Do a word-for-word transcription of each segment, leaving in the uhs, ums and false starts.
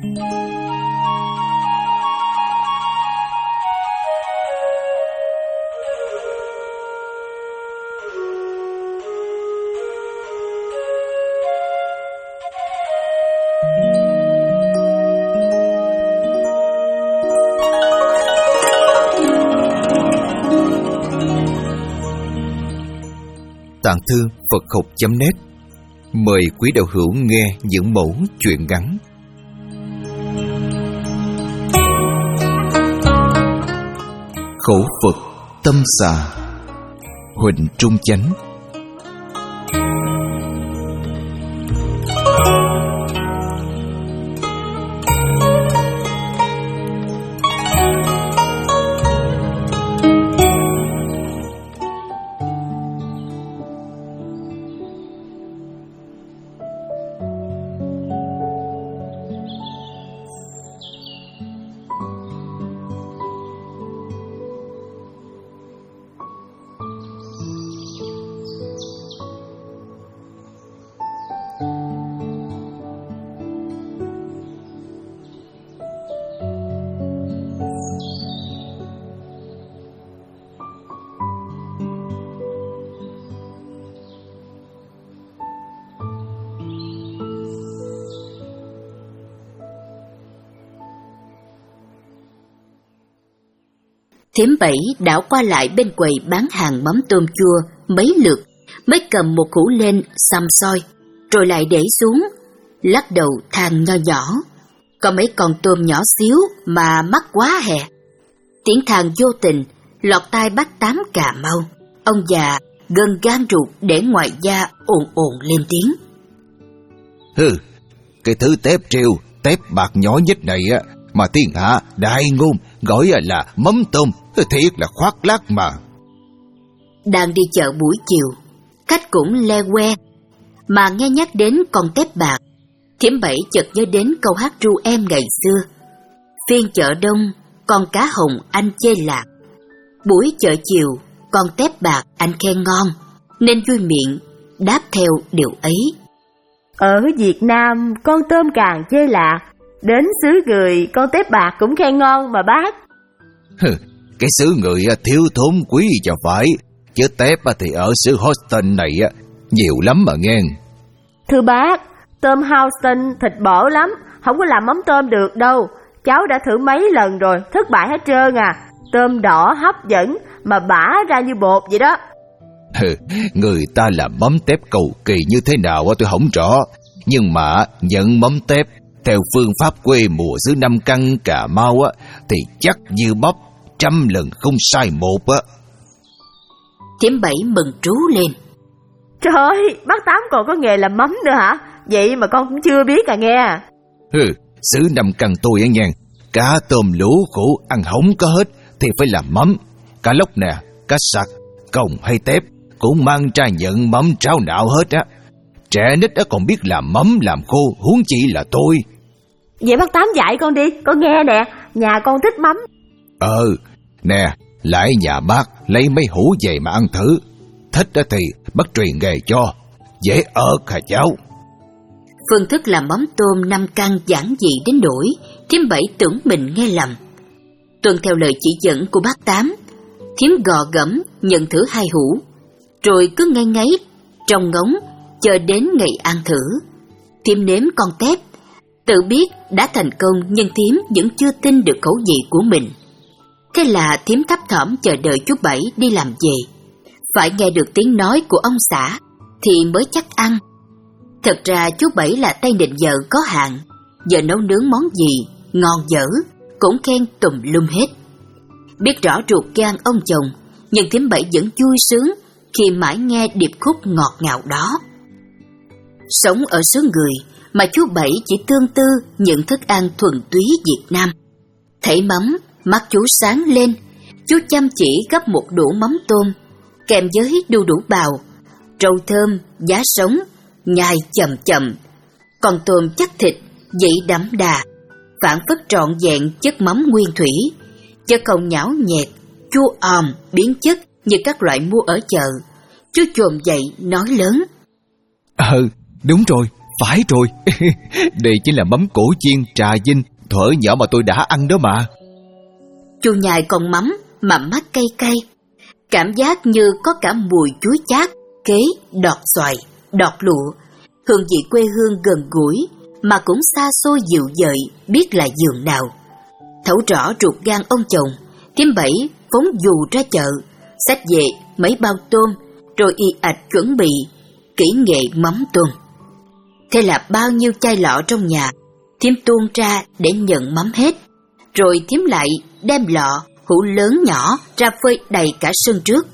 Tạng thư Phật học chấm net mời quý đạo hữu nghe những mẫu chuyện ngắn. Khẩu Phật tâm xà, Huỳnh Trung Chánh. Thím Bảy đảo qua lại bên quầy bán hàng mắm tôm chua mấy lượt mới cầm một hũ lên xăm soi, rồi lại để xuống, lắc đầu than nho nhỏ. Có mấy con tôm nhỏ xíu mà mắc quá hè. Tiếng than vô tình lọt tai Bác Tám Cà Mau. Ông già gần gan ruột để ngoài da ồn ồn lên tiếng. Hừ, cái thứ tép treo, tép bạc nhỏ nhất này á, mà thiên hạ đại ngôn gọi là mắm tôm, thiệt là khoác lác mà. Đang đi chợ buổi chiều, khách cũng le que, mà nghe nhắc đến con tép bạc, Thím Bảy chợt nhớ đến câu hát ru em ngày xưa. Phiên chợ đông, con cá hồng anh chê lạc, buổi chợ chiều, con tép bạc anh khen ngon, nên vui miệng đáp theo điều ấy. Ở Việt Nam, con tôm càng chê lạc, đến xứ người con tép bạc cũng khen ngon mà bác. Cái xứ người thiếu thốn quý cho phải, chứ tép thì ở xứ Houston này nhiều lắm mà nghe. Thưa bác, tôm Houston thịt bở lắm, không có làm mắm tôm được đâu. Cháu đã thử mấy lần rồi, thất bại hết trơn à. Tôm đỏ hấp dẫn mà bã ra như bột vậy đó. Người ta làm mắm tép cầu kỳ như thế nào tôi không rõ, nhưng mà nhận mắm tép theo phương pháp quê mùa xứ Nam Căn Cà Mau á thì chắc như bắp, trăm lần không sai một á. Thím Bảy mừng trú lên. Trời ơi, bác Tám còn có nghề làm mắm nữa hả? Vậy mà con cũng chưa biết à nghe. Hừ, xứ Nam Căn tôi á nha, cá tôm lũ khổ ăn không có hết thì phải làm mắm. Cá lóc nè, cá sặc, còng hay tép cũng mang ra nhận mắm trao nạo hết á. Trẻ nít á còn biết làm mắm làm khô, huống chi là tôi. Vậy bác Tám dạy con đi, con nghe nè, nhà con thích mắm. Ờ, nè, lại nhà bác lấy mấy hũ về mà ăn thử. Thích á thì bác truyền nghề cho, dễ ở hả cháu. Phương thức làm mắm tôm Nam Căn giản dị đến nỗi Thím Bảy tưởng mình nghe lầm. Tuân theo lời chỉ dẫn của bác Tám, Thím gò gẫm nhận thử hai hũ, rồi cứ ngây ngáy trong ngóng chờ đến ngày ăn thử. Thím nếm con tép, tự biết đã thành công nhưng thím vẫn chưa tin được khẩu vị của mình. Thế là thím thấp thỏm chờ đợi chú Bảy đi làm về, phải nghe được tiếng nói của ông xã thì mới chắc ăn. Thật ra chú Bảy là tay nịnh vợ có hạn, giờ nấu nướng món gì ngon dở cũng khen tùm lum hết. Biết rõ ruột gan ông chồng, nhưng thím Bảy vẫn vui sướng khi mãi nghe điệp khúc ngọt ngào đó. Sống ở xứ người mà chú Bảy chỉ tương tư những thức ăn thuần túy Việt Nam. Thấy mắm, mắt chú sáng lên, chú chăm chỉ gấp một đũa mắm tôm, kèm với đu đủ bào, rau thơm, giá sống, nhai chậm chậm. Con tôm chắc thịt, dậy đậm đà, phản phất trọn vẹn chất mắm nguyên thủy, chứ không nhão nhẹt, chua òm, biến chất như các loại mua ở chợ. Chú chồm dậy nói lớn. Ừ, đúng rồi, Phải rồi. Đây chính là mắm cổ chiên trà vinh thuở nhỏ mà tôi đã ăn đó mà. Chu nhai con mắm mà mắt cay cay, cảm giác như có cả mùi chuối chát, kế, đọt xoài, đọt lụa. Hương vị quê hương gần gũi mà cũng xa xôi dịu dợi, biết là giường nào. Thấu rõ ruột gan ông chồng, Thím Bảy phóng dù ra chợ, xách về mấy bao tôm, rồi y ạch chuẩn bị kỹ nghệ mắm tôm. Thế là bao nhiêu chai lọ trong nhà, Thím tuôn ra để nhận mắm hết, rồi Thím lại đem lọ hũ lớn nhỏ ra phơi đầy cả sân trước.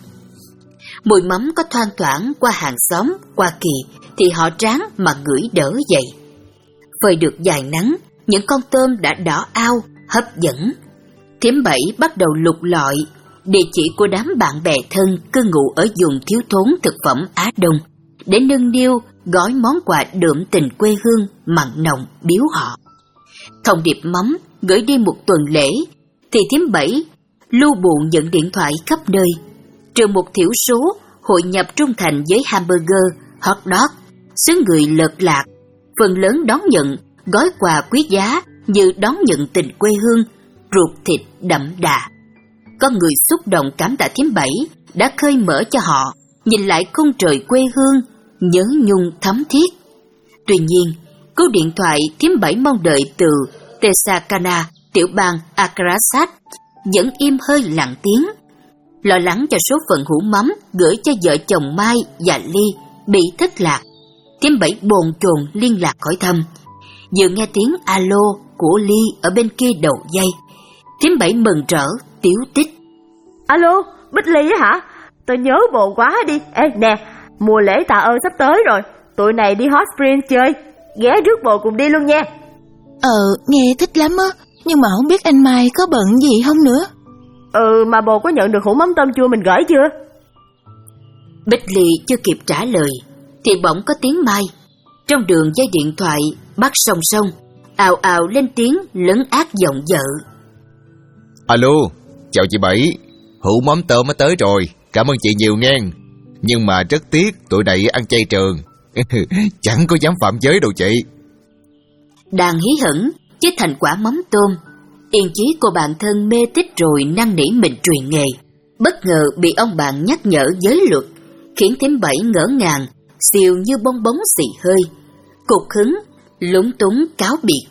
Mùi mắm có thoang thoảng qua hàng xóm, qua kỳ thì họ tráng mà ngửi đỡ dậy. Phơi được vài nắng, những con tôm đã đỏ ao, hấp dẫn. Thím Bảy bắt đầu lục lọi địa chỉ của đám bạn bè thân cư ngụ ở vùng thiếu thốn thực phẩm Á Đông, để nâng niu gói món quà đượm tình quê hương mặn nồng biếu họ. Thông điệp mắm gửi đi một tuần lễ, thì Thím Bảy lưu bụ nhận điện thoại khắp nơi, trừ một thiểu số hội nhập trung thành với hamburger, hot dog, xứ người lợt lạc, phần lớn đón nhận gói quà quý giá như đón nhận tình quê hương, ruột thịt đậm đà. Có người xúc động cảm tạ Thím Bảy đã khơi mở cho họ nhìn lại khung trời quê hương, nhớ nhung thấm thiết. Tuy nhiên, cú điện thoại Thím Bảy mong đợi từ Texarkana, tiểu bang Arkansas, vẫn im hơi lặng tiếng. Lo lắng cho số phận hũ mắm gửi cho vợ chồng Mai và Ly bị thất lạc, Thím Bảy bồn chồn liên lạc hỏi thăm. Vừa nghe tiếng alo của Ly ở bên kia đầu dây, Thím Bảy mừng rỡ tiếu tích: Alo, Bích Ly á hả? Tôi nhớ bồ quá đi. Ê nè, mùa lễ tạ ơn sắp tới rồi, tụi này đi Hot Springs chơi, ghé rước bồ cùng đi luôn nha. Ờ, nghe thích lắm á, nhưng mà không biết anh Mai có bận gì không nữa. Ừ, mà bồ có nhận được hũ mắm tôm chua mình gửi chưa? Bích Ly chưa kịp trả lời thì bỗng có tiếng Mai trong đường dây điện thoại bắt song song, ào ào lên tiếng lấn át giọng vợ. Alo, chào chị Bảy, hũ mắm tôm mới tới rồi, cảm ơn chị nhiều nghe. Nhưng mà rất tiếc tụi này ăn chay trường, chẳng có dám phạm giới đâu chị. Đang hí hửng với thành quả mắm tôm, yên chí cô bạn thân mê tích rồi năn nỉ mình truyền nghề, bất ngờ bị ông bạn nhắc nhở giới luật, khiến Thím Bảy ngỡ ngàng, xìu như bong bóng xì hơi, cục hứng, lúng túng cáo biệt.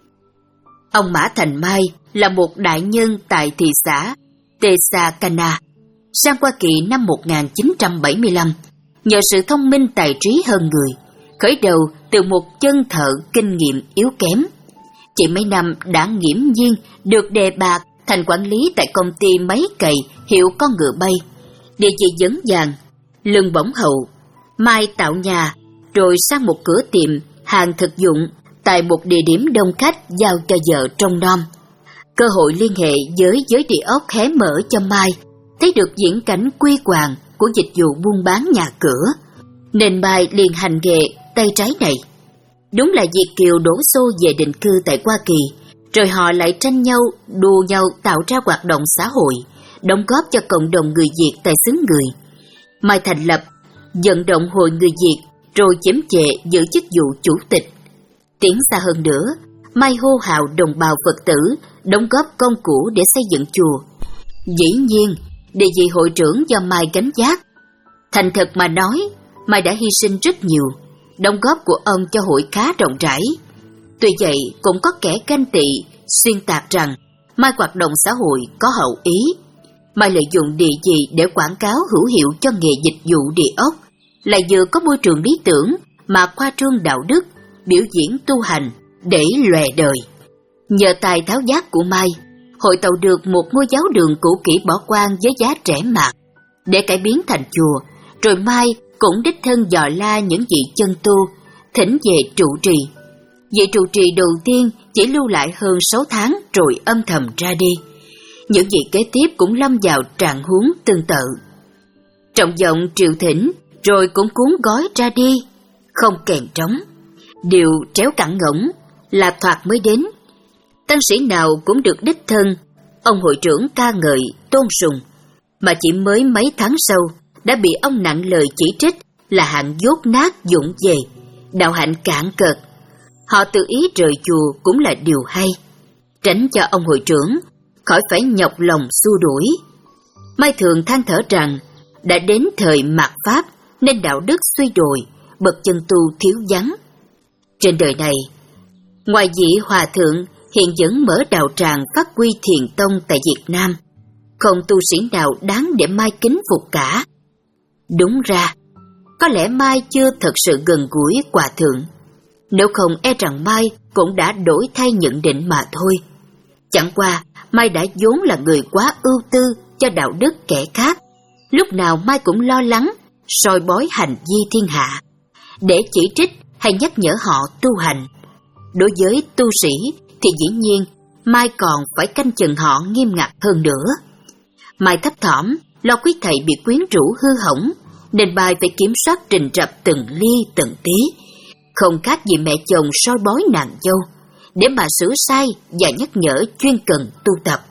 Ông Mã Thành Mai là một đại nhân tại thị xã Texarkana. Sang Hoa Kỳ năm một nghìn chín trăm bảy mươi lăm, nhờ sự thông minh tài trí hơn người, khởi đầu từ một chân thợ kinh nghiệm yếu kém, chỉ mấy năm đã nghiễm nhiên được đề bạt thành quản lý tại công ty máy cày hiệu con ngựa bay. Địa chỉ vững vàng, lương bổng hậu. Mai tạo nhà, rồi sang một cửa tiệm hàng thực dụng tại một địa điểm đông khách giao cho vợ trông nom. Cơ hội liên hệ với giới địa ốc hé mở cho Mai, thấy được diễn cảnh quy hoàng của dịch vụ buôn bán nhà cửa, nên Mai liền hành nghề tay trái này. Đúng là Việt kiều đổ xô về định cư tại Hoa Kỳ, rồi họ lại tranh nhau, đua nhau tạo ra hoạt động xã hội, đóng góp cho cộng đồng người Việt tại xứ người. Mai thành lập, vận động hội người Việt, rồi chiếm trệ giữ chức vụ chủ tịch. Tiến xa hơn nữa, Mai hô hào đồng bào Phật tử đóng góp công cụ để xây dựng chùa. Dĩ nhiên, địa vị hội trưởng do Mai gánh vác. Thành thật mà nói, Mai đã hy sinh rất nhiều, đóng góp của ông cho hội khá rộng rãi. Tuy vậy, cũng có kẻ ganh tị, xuyên tạc rằng Mai hoạt động xã hội có hậu ý. Mai lợi dụng địa vị để quảng cáo hữu hiệu cho nghề dịch vụ địa ốc, lại vừa có môi trường lý tưởng mà khoa trương đạo đức, biểu diễn tu hành để lòe đời. Nhờ tài tháo vát của Mai, hội tậu được một ngôi giáo đường cũ kỹ bỏ hoang với giá rẻ mạt để cải biến thành chùa, rồi Mai cũng đích thân dò la những vị chân tu, thỉnh về trụ trì. Vị trụ trì đầu tiên chỉ lưu lại hơn sáu tháng rồi âm thầm ra đi. Những vị kế tiếp cũng lâm vào trạng huống tương tự. Trọng vọng triệu thỉnh rồi cũng cuốn gói ra đi, không kèn trống. Điều tréo cẳng ngỗng là thoạt mới đến. Tăng sĩ nào cũng được đích thân ông hội trưởng ca ngợi tôn sùng, mà chỉ mới mấy tháng sau đã bị ông nặng lời chỉ trích là hạng dốt nát vụng về, đạo hạnh cạn cợt. Họ tự ý rời chùa cũng là điều hay, tránh cho ông hội trưởng khỏi phải nhọc lòng xua đuổi. Mai thường than thở rằng đã đến thời mạt Pháp nên đạo đức suy đồi, bậc chân tu thiếu vắng. Trên đời này, ngoài vị hòa thượng hiện vẫn mở đạo tràng phát huy thiền tông tại Việt Nam, không tu sĩ nào đáng để Mai kính phục cả. Đúng ra, có lẽ Mai chưa thật sự gần gũi hòa thượng, nếu không e rằng Mai cũng đã đổi thay nhận định mà thôi. Chẳng qua, Mai đã vốn là người quá ưu tư cho đạo đức kẻ khác, lúc nào Mai cũng lo lắng, soi bói hành vi thiên hạ, để chỉ trích hay nhắc nhở họ tu hành. Đối với tu sĩ thì dĩ nhiên Mai còn phải canh chừng họ nghiêm ngặt hơn nữa. Mai thấp thỏm lo quý thầy bị quyến rũ hư hỏng, nên Mai phải kiểm soát trình rập từng ly từng tí, không khác gì mẹ chồng soi bói nàng dâu, để mà sửa sai và nhắc nhở chuyên cần tu tập.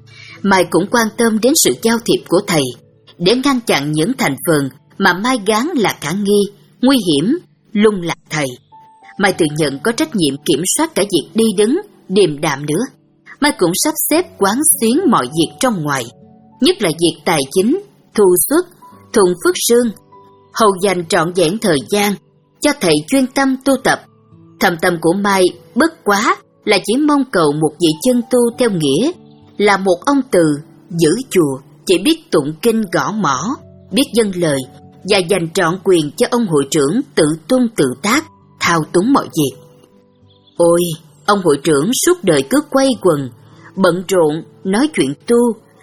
Mai cũng quan tâm đến sự giao thiệp của thầy, để ngăn chặn những thành phần mà Mai gán là khả nghi, nguy hiểm, lung lạc thầy. Mai tự nhận có trách nhiệm kiểm soát cả việc đi đứng, điềm đạm nữa. Mai cũng sắp xếp quán xuyến mọi việc trong ngoài, nhất là việc tài chính, thu xuất, thuận phước sương, hầu dành trọn vẹn thời gian cho thầy chuyên tâm tu tập. Thầm tâm của Mai bất quá là chỉ mong cầu một vị chân tu theo nghĩa là một ông từ giữ chùa, chỉ biết tụng kinh gõ mõ, biết dâng lời và dành trọn quyền cho ông hội trưởng tự tung tự tác, thao túng mọi việc. Ôi, ông hội trưởng suốt đời cứ quay quần, bận rộn, nói chuyện tu,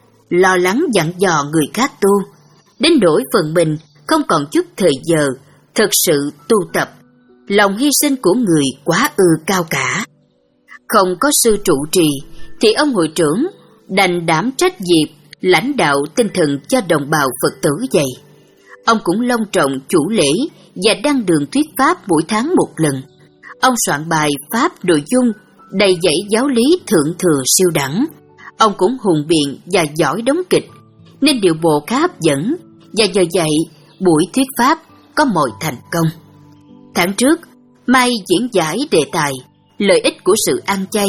lo lắng dặn dò người khác tu, đến nỗi phần mình không còn chút thời giờ thực sự tu tập. Lòng hy sinh của người quá ư cao cả. Không có sư trụ trì thì ông hội trưởng đành đảm trách việc lãnh đạo tinh thần cho đồng bào Phật tử vậy. Ông cũng long trọng chủ lễ và đăng đường thuyết pháp mỗi tháng một lần. Ông soạn bài pháp nội dung đầy dẫy giáo lý thượng thừa siêu đẳng. Ông cũng hùng biện và giỏi đóng kịch, nên điệu bộ khá hấp dẫn, và nhờ vậy buổi thuyết pháp có mọi thành công. Tháng trước, Mai diễn giải đề tài lợi ích của sự ăn chay.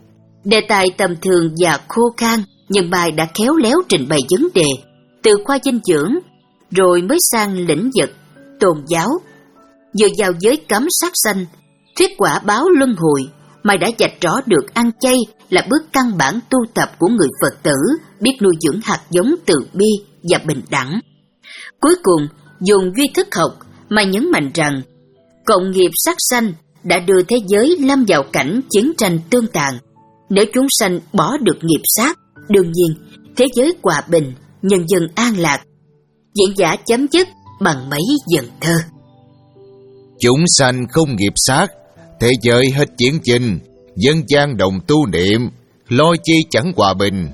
Đề tài tầm thường và khô khan, nhưng Mai đã khéo léo trình bày vấn đề từ khoa dinh dưỡng, rồi mới sang lĩnh vực tôn giáo. Vừa vào giới cấm sát sanh, thuyết quả báo luân hồi, Mai đã vạch rõ được ăn chay là bước căn bản tu tập của người Phật tử, biết nuôi dưỡng hạt giống từ bi và bình đẳng. Cuối cùng, dùng duy thức học, Mai nhấn mạnh rằng cộng nghiệp sát sanh đã đưa thế giới lâm vào cảnh chiến tranh tương tàn. Nếu chúng sanh bỏ được nghiệp sát, đương nhiên thế giới hòa bình, nhân dân an lạc. Diễn giả chấm dứt bằng mấy dần thơ. Chúng sanh không nghiệp sát, thế giới hết chiến tranh, dân gian đồng tu niệm, lo chi chẳng hòa bình.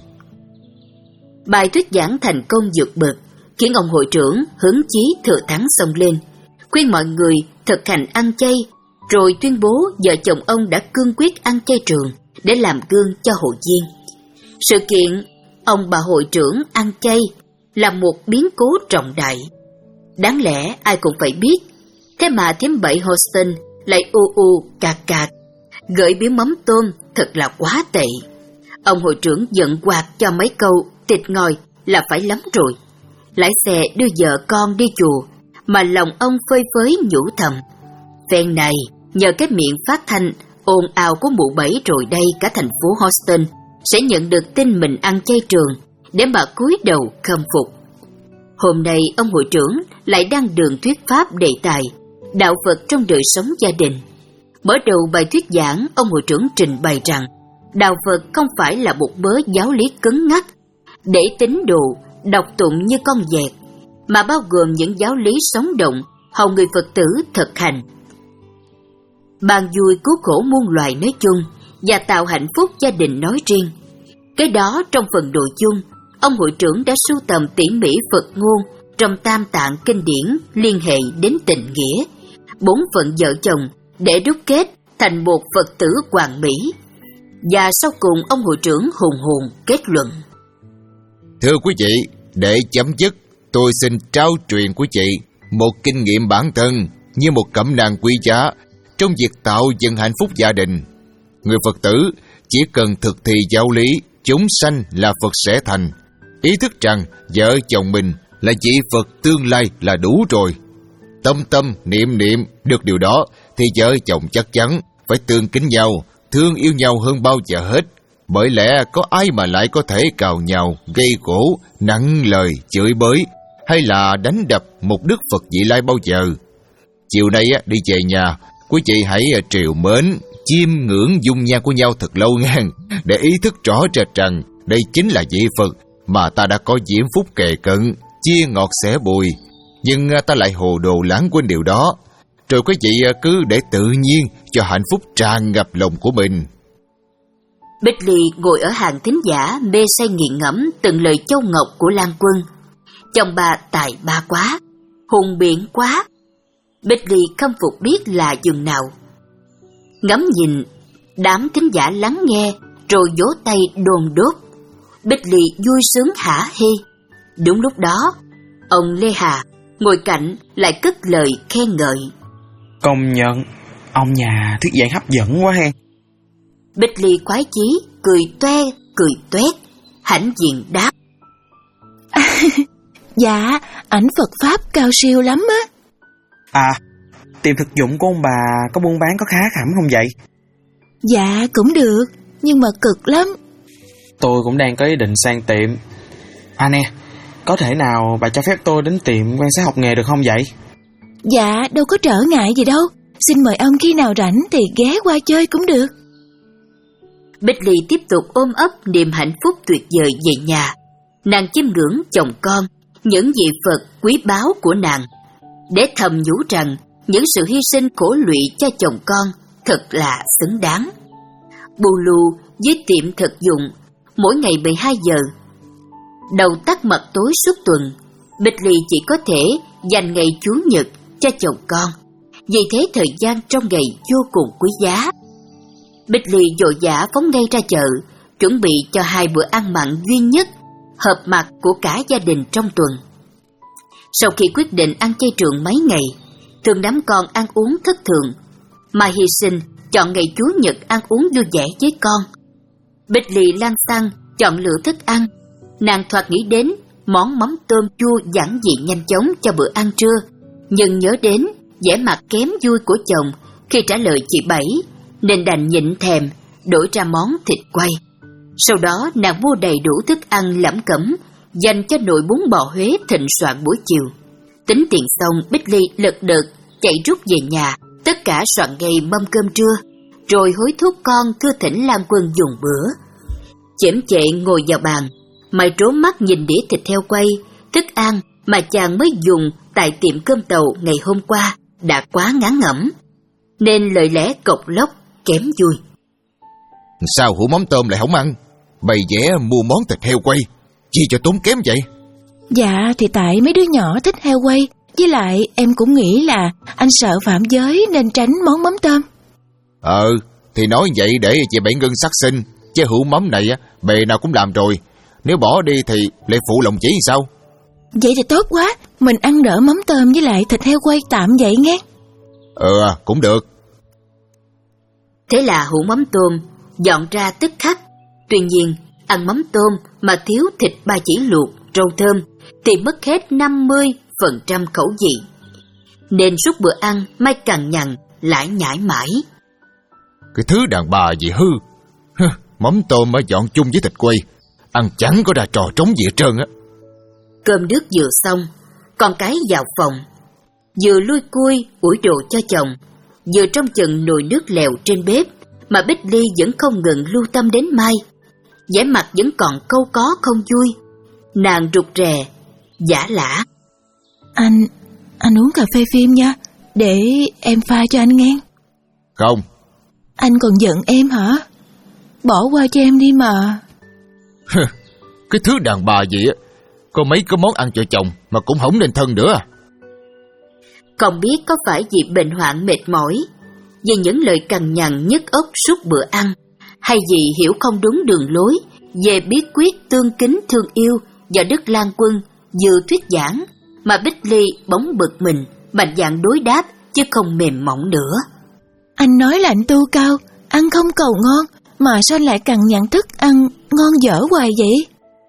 Bài thuyết giảng thành công vượt bậc, khiến ông hội trưởng hứng chí thừa thắng xông lên, khuyên mọi người thực hành ăn chay, rồi tuyên bố vợ chồng ông đã cương quyết ăn chay trường để làm gương cho hội viên. Sự kiện ông bà hội trưởng ăn chay là một biến cố trọng đại, đáng lẽ ai cũng phải biết. Thế mà thím Bảy Houston lại u u cạc cạc gửi biếu mắm tôm, thật là quá tệ. Ông hội trưởng giận quạt cho mấy câu thịt ngòi là phải lắm rồi. Lái xe đưa vợ con đi chùa, mà lòng ông phơi phới nhủ thầm: phen này nhờ cái miệng phát thanh ồn ào của mụ Bảy rồi đây cả thành phố Houston sẽ nhận được tin mình ăn chay trường để mà cúi đầu khâm phục. Hôm nay ông hội trưởng lại đăng đường thuyết pháp đề tài đạo Phật trong đời sống gia đình. Mở đầu bài thuyết giảng, ông hội trưởng trình bày rằng đạo Phật không phải là một mớ giáo lý cứng ngắc để tín đồ đọc tụng như con dẹt, mà bao gồm những giáo lý sống động hầu người Phật tử thực hành, ban vui cứu khổ muôn loài nói chung và tạo hạnh phúc gia đình nói riêng. Cái đó trong phần nội dung, ông hội trưởng đã sưu tầm tỉ mỉ Phật ngôn trong Tam Tạng kinh điển liên hệ đến tình nghĩa, bốn phận vợ chồng để đúc kết thành một Phật tử hoàn mỹ. Và sau cùng ông hội trưởng hùng hồn kết luận: Thưa quý vị, để chấm dứt, tôi xin trao truyền của chị một kinh nghiệm bản thân như một cẩm nang quý giá trong việc tạo dựng hạnh phúc gia đình. Người Phật tử chỉ cần thực thi giáo lý chúng sanh là Phật sẽ thành, ý thức rằng vợ chồng mình là vị Phật tương lai là đủ rồi. Tâm tâm niệm niệm được điều đó thì vợ chồng chắc chắn phải tương kính nhau, thương yêu nhau hơn bao giờ hết. Bởi lẽ có ai mà lại có thể cào nhào, gây gổ, nặng lời, chửi bới hay là đánh đập một đức Phật vị lai bao giờ. Chiều nay đi về nhà, quý vị hãy triều mến, chiêm ngưỡng dung nhan của nhau thật lâu ngang, để ý thức rõ rệt rằng đây chính là vị Phật mà ta đã có diễm phúc kề cận, chia ngọt sẻ bùi. Nhưng ta lại hồ đồ lãng quên điều đó, rồi quý vị cứ để tự nhiên cho hạnh phúc tràn ngập lòng của mình. Bích Ly ngồi ở hàng thính giả mê say nghiền ngẫm từng lời châu ngọc của Lan Quân. Chồng bà tài ba quá, hùng biện quá. Bích Ly khâm phục biết là dường nào. Ngắm nhìn, đám thính giả lắng nghe, rồi vỗ tay đồn đốt. Bích Ly vui sướng hả hê. Đúng lúc đó, ông Lê Hà ngồi cạnh lại cất lời khen ngợi. Công nhận, ông nhà thuyết giảng hấp dẫn quá hen. Bích Ly khoái chí, cười toe, cười toét, hãnh diện đáp. Dạ, ảnh Phật Pháp cao siêu lắm á. À, tiệm thực dụng của ông bà có buôn bán có khá khẩm không vậy? Dạ, cũng được, nhưng mà cực lắm. Tôi cũng đang có ý định sang tiệm. À nè, có thể nào bà cho phép tôi đến tiệm quan sát học nghề được không vậy? Dạ, đâu có trở ngại gì đâu. Xin mời ông khi nào rảnh thì ghé qua chơi cũng được. Bích Ly tiếp tục ôm ấp niềm hạnh phúc tuyệt vời về nhà. Nàng chiêm ngưỡng chồng con, những vị Phật quý báu của nàng, để thầm nhủ rằng những sự hy sinh khổ lụy cho chồng con thật là xứng đáng. Bù lù với tiệm thực dụng, mỗi ngày mười hai giờ, đầu tắt mặt tối suốt tuần, Bích Ly chỉ có thể dành ngày Chủ nhật cho chồng con. Vì thế thời gian trong ngày vô cùng quý giá. Bích Ly vội vã phóng ngay ra chợ, chuẩn bị cho hai bữa ăn mặn duy nhất, hợp mặt của cả gia đình trong tuần. Sau khi quyết định ăn chay trường mấy ngày, thường đám con ăn uống thất thường, mà hy sinh chọn ngày Chủ nhật ăn uống vui vẻ với con. Bích Ly lăn xăng chọn lựa thức ăn. Nàng thoạt nghĩ đến món mắm tôm chua giản dị nhanh chóng cho bữa ăn trưa, nhưng nhớ đến vẻ mặt kém vui của chồng khi trả lời chị Bảy, nên đành nhịn thèm đổi ra món thịt quay. Sau đó nàng mua đầy đủ thức ăn lẩm cẩm dành cho nồi bún bò Huế thịnh soạn buổi chiều. Tính tiền xong, Bích Ly lật đật chạy rút về nhà, tất cả soạn ngay mâm cơm trưa, rồi hối thúc con thưa thỉnh Lan Quân dùng bữa. Chễm chệ ngồi vào bàn, mày trốn mắt nhìn đĩa thịt heo quay, thức ăn mà chàng mới dùng tại tiệm cơm tàu ngày hôm qua đã quá ngán ngẩm, nên lời lẽ cộc lốc kém vui. Sao hũ mắm tôm lại không ăn? Bày vẽ mua món thịt heo quay, chi cho tốn kém vậy? Dạ thì tại mấy đứa nhỏ thích heo quay, với lại em cũng nghĩ là anh sợ phạm giới nên tránh món mắm tôm. Ờ, thì nói vậy để chị Bảy Ngân sát sinh, chứ hũ mắm này bề nào cũng làm rồi. Nếu bỏ đi thì lại phụ lòng chỉ sao? Vậy thì tốt quá, mình ăn đỡ mắm tôm với lại thịt heo quay tạm vậy nghe. Ờ, cũng được. Thế là hũ mắm tôm dọn ra tức khắc. Tuy nhiên, ăn mắm tôm mà thiếu thịt ba chỉ luộc, rau thơm thì mất hết năm mươi phần trăm khẩu vị. Nên suốt bữa ăn Mai cằn nhằn lải nhải mãi. Cái thứ đàn bà gì hư. Mắm tôm mà dọn chung với thịt quay, ăn chẳng có ra trò trống gì hết trơn á. Cơm nước vừa xong, con cái vào phòng, vừa lui cui ủi đồ cho chồng, vừa trông chừng nồi nước lèo trên bếp, mà Bích Ly vẫn không ngừng lưu tâm đến Mai. Vẻ mặt vẫn còn câu có không vui. Nàng rụt rè, giả lả. Anh, anh uống cà phê phim nha, để em pha cho anh nghe. Không. Anh còn giận em hả? Bỏ qua cho em đi mà. Cái thứ đàn bà gì á, có mấy cái món ăn cho chồng mà cũng không nên thân nữa. Không biết có phải vì bệnh hoạn mệt mỏi, vì những lời cằn nhằn nhức óc suốt bữa ăn, hay vì hiểu không đúng đường lối về bí quyết tương kính thương yêu do Đức Lan Quân vừa thuyết giảng, mà Bích Ly bỗng bực mình, mạnh dạn đối đáp chứ không mềm mỏng nữa. Anh nói là anh tu cao, ăn không cầu ngon, mà sao lại càng nhận thức ăn ngon dở hoài vậy?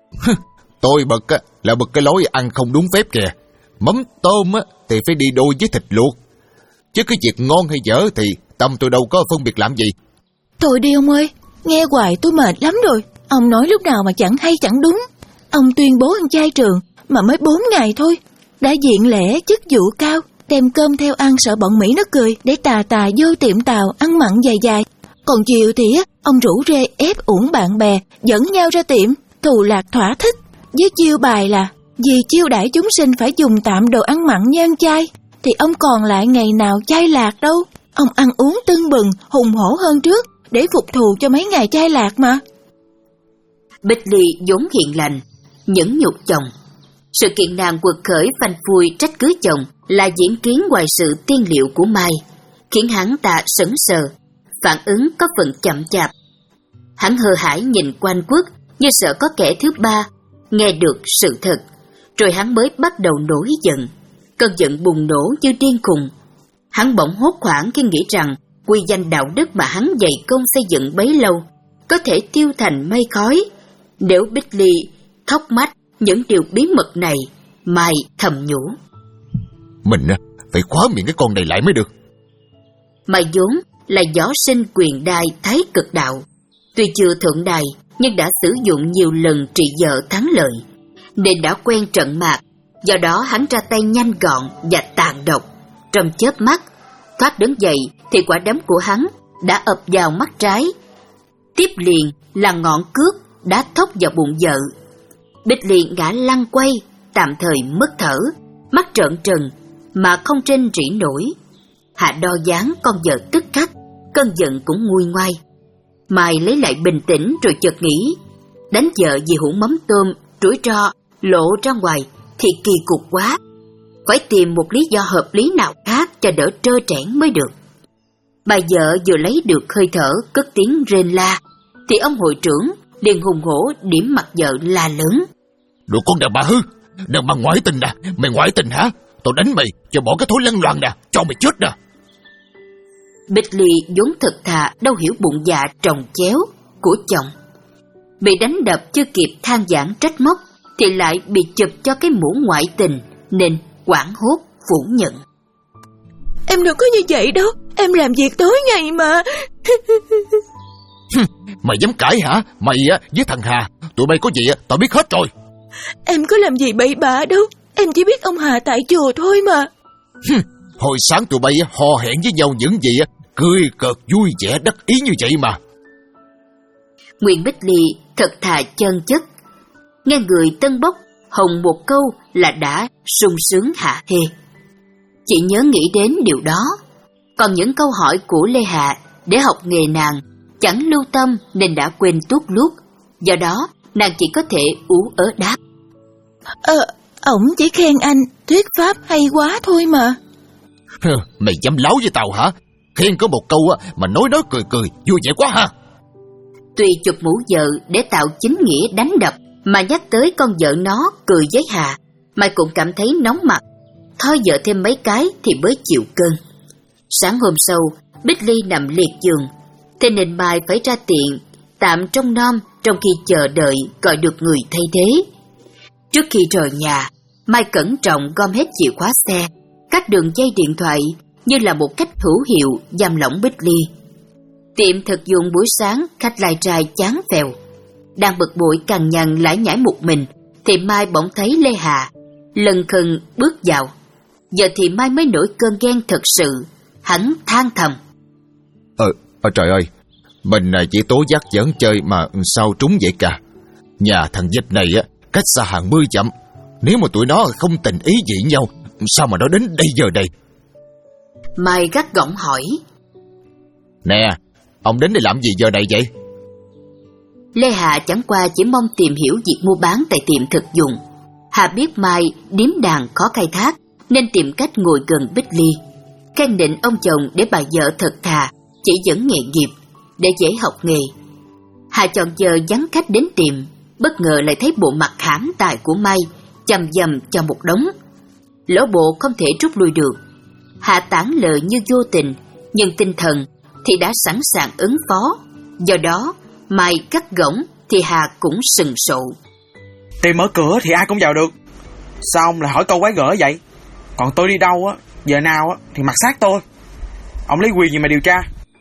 Tôi bực á, là bực cái lối ăn không đúng phép kìa. Mắm tôm á, thì phải đi đôi với thịt luộc. Chứ cái việc ngon hay dở thì tâm tôi đâu có phân biệt làm gì. Thôi đi ông ơi, nghe hoài tôi mệt lắm rồi. Ông nói lúc nào mà chẳng hay chẳng đúng. Ông tuyên bố ăn chay trường mà mới bốn ngày thôi, đã diện lễ chức vụ cao, đem cơm theo ăn sợ bọn Mỹ nó cười, để tà tà vô tiệm tàu ăn mặn dài dài. Còn chiều thì á, ông rủ rê ép uổng bạn bè, dẫn nhau ra tiệm, thù lạc thỏa thích, với chiêu bài là vì chiêu đãi chúng sinh phải dùng tạm đồ ăn mặn như ăn chay, thì ông còn lại ngày nào chay lạc đâu. Ông ăn uống tưng bừng, hùng hổ hơn trước, để phục thù cho mấy ngày chay lạc mà. Bích Ly vốn hiền lành, nhẫn nhục chồng. Sự kiện nàng quật khởi phanh phui trách cứ chồng là diễn kiến ngoài sự tiên liệu của Mai, khiến hắn ta sững sờ, phản ứng có phần chậm chạp. Hắn hờ hãi nhìn quanh quất như sợ có kẻ thứ ba nghe được sự thật, rồi hắn mới bắt đầu nổi giận. Cơn giận bùng nổ như điên khùng. Hắn bỗng hốt hoảng khi nghĩ rằng quy danh đạo đức mà hắn dày công xây dựng bấy lâu có thể tiêu thành mây khói nếu Bích Ly thóc mách những điều bí mật này. Mai thầm nhủ, mình phải khóa miệng cái con này lại mới được. Mai vốn là võ sinh quyền đai thái cực đạo, tuy chưa thượng đài nhưng đã sử dụng nhiều lần trị vợ thắng lợi, nên đã quen trận mạc. Do đó hắn ra tay nhanh gọn và tàn độc. Trong chớp mắt, thoát đứng dậy thì quả đấm của hắn đã ập vào mắt trái, tiếp liền là ngọn cước đã thốc vào bụng vợ. Bích Ly ngã lăn quay, tạm thời mất thở, mắt trợn trừng mà không rên rỉ nổi. Hạ đo dáng con vợ tức khắc, cơn giận cũng nguôi ngoai. Mai lấy lại bình tĩnh rồi chợt nghĩ, đánh vợ vì hũ mắm tôm rủi ro lộ ra ngoài thì kỳ cục quá, phải tìm một lý do hợp lý nào khác cho đỡ trơ trẽn mới được. Bà vợ vừa lấy được hơi thở cất tiếng rên la, thì ông hội trưởng liền hùng hổ điểm mặt vợ la lớn: Đồ con đàn bà hư, đàn bà ngoại tình nè, mày ngoại tình hả? Tao đánh mày cho bỏ cái thối lăng loàn nè, cho mày chết nè. Bích Ly vốn thật thà đâu hiểu bụng dạ trồng chéo của chồng, bị đánh đập chưa kịp than vãn trách móc thì lại bị chụp cho cái mũ ngoại tình, nên hoảng hốt phủ nhận: Em đâu có như vậy đâu, em làm việc tối ngày mà. Mày dám cãi hả? Mày á với thằng Hà, tụi bay có gì á tao biết hết rồi. Em có làm gì bậy bạ đâu, em chỉ biết ông Hà tại chùa thôi mà. Hồi sáng tụi bay hò hẹn với nhau những gì á, cười cợt vui vẻ đắc ý như vậy mà. Nguyễn Bích Ly thật thà chân chất, nghe người tân bốc hồng một câu là đã sung sướng hạ hê. Chị nhớ nghĩ đến điều đó, còn những câu hỏi của Lê Hạ để học nghề nàng chẳng lưu tâm nên đã quên tuốt lút. Do đó nàng chỉ có thể ú ớ đáp: Ờ, ổng chỉ khen anh thuyết pháp hay quá thôi mà. Mày dám láo với tao hả? Khen có một câu á mà nói nói cười cười vui vẻ quá ha. Tuy chụp mũ vợ để tạo chính nghĩa đánh đập, mà nhắc tới con vợ nó cười với Hà, Mai cũng cảm thấy nóng mặt. Thôi vợ thêm mấy cái thì mới chịu cơn. Sáng hôm sau, Bích Ly nằm liệt giường, thế nên Mai phải ra tiện tạm trông nom trong khi chờ đợi gọi được người thay thế. Trước khi rời nhà, Mai cẩn trọng gom hết chìa khóa xe, các đường dây điện thoại như là một cách hữu hiệu giam lỏng Bích Ly. Tiệm thực dụng buổi sáng khách lai trai chán phèo. Đang bực bội cằn nhằn lải nhải một mình thì Mai bỗng thấy Lê Hà lần khần bước vào. Giờ thì Mai mới nổi cơn ghen thật sự. Hắn than thầm: Ờ, ờ trời ơi, mình chỉ tố giác giỡn chơi mà sao trúng vậy cả. Nhà thằng Dịch này á cách xa hàng mươi dặm, nếu mà tụi nó không tình ý gì nhau, sao mà nó đến đây giờ đây? Mai gắt gỏng hỏi: Nè, ông đến đây làm gì giờ này vậy? Lê Hà chẳng qua chỉ mong tìm hiểu việc mua bán tại tiệm thực dụng. Hà biết Mai điếm đàn khó khai thác nên tìm cách ngồi gần Bích Ly, khen định ông chồng để bà vợ thật thà, chỉ dẫn nghề nghiệp để dễ học nghề. Hà chọn giờ vắng khách đến tiệm, bất ngờ lại thấy bộ mặt hãm tài của Mai chằm dầm cho một đống. Lỗ bộ không thể rút lui được. Hạ tản lời như vô tình, nhưng tinh thần thì đã sẵn sàng ứng phó. Do đó, Mai cắt gỏng thì Hà cũng sừng sộ. Tìm mở cửa thì ai cũng vào được, sao ông lại hỏi câu quái gở vậy? Còn tôi đi đâu á, giờ nào á thì mặc xác tôi. Ông lấy quyền gì mà điều tra?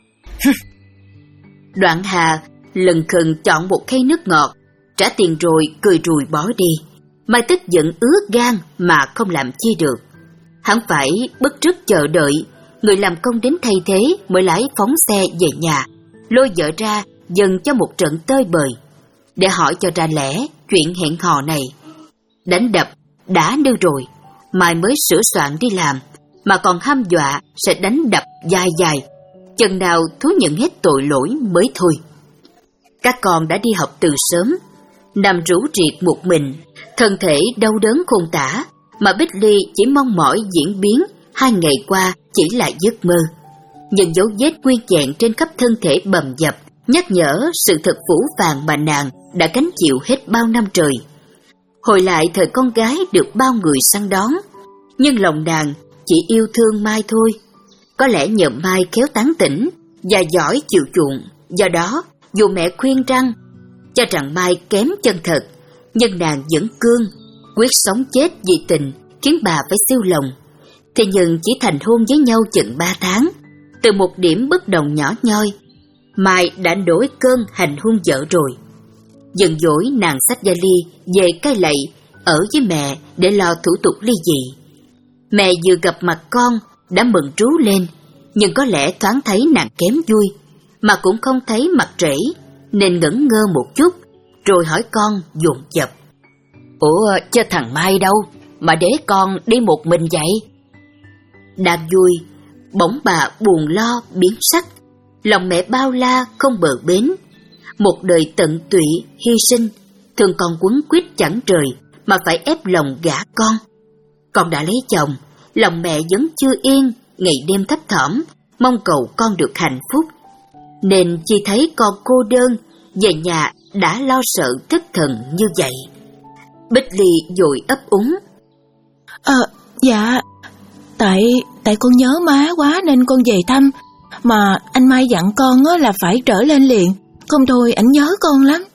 Đoạn Hà lần khừng chọn một khay nước ngọt, trả tiền rồi cười rùi bỏ đi. Mai tức giận ứa gan mà không làm chi được. Hắn phải bức trước chờ đợi người làm công đến thay thế mới lái phóng xe về nhà, lôi vợ ra dần cho một trận tơi bời, để hỏi cho ra lẽ chuyện hẹn hò này. Đánh đập đã đưa rồi, Mai mới sửa soạn đi làm, mà còn hăm dọa sẽ đánh đập dài dài, chừng nào thú nhận hết tội lỗi mới thôi. Các con đã đi học từ sớm, nằm rũ riệt một mình, thân thể đau đớn khôn tả, mà Bích Ly chỉ mong mỏi diễn biến hai ngày qua chỉ là giấc mơ. Nhưng dấu vết nguyên vẹn trên khắp thân thể bầm dập nhắc nhở sự thật phũ phàng mà nàng đã gánh chịu hết bao năm trời. Hồi lại thời con gái được bao người săn đón, nhưng lòng nàng chỉ yêu thương Mai thôi. Có lẽ nhờ Mai khéo tán tỉnh và giỏi chịu chuộng, do đó dù mẹ khuyên răng cho rằng Mai kém chân thật, nhưng nàng vẫn cương, quyết sống chết vì tình, khiến bà phải siêu lòng. Thế nhưng chỉ thành hôn với nhau chừng ba tháng, từ một điểm bất đồng nhỏ nhoi, Mai đã đổi cơn hành hung vợ rồi. Dần dỗi nàng xách vali về Cai Lậy ở với mẹ để lo thủ tục ly dị. Mẹ vừa gặp mặt con đã mừng trú lên, nhưng có lẽ thoáng thấy nàng kém vui, mà cũng không thấy mặt rễ, nên ngẩn ngơ một chút, rồi hỏi con dồn dập: "Ủa, chứ thằng Mai đâu mà để con đi một mình vậy?" Đang vui, bỗng bà buồn lo biến sắc, lòng mẹ bao la không bờ bến. Một đời tận tụy hy sinh, thương con quấn quýt chẳng trời mà phải ép lòng gả con. Con đã lấy chồng, lòng mẹ vẫn chưa yên, ngày đêm thấp thỏm mong cầu con được hạnh phúc, nên chỉ thấy con cô đơn về nhà đã lo sợ thất thần như vậy. Bích Ly vội ấp úng: Ờ, dạ, tại tại con nhớ má quá nên con về thăm, mà anh Mai dặn con á là phải trở lên liền, không thôi ảnh nhớ con lắm.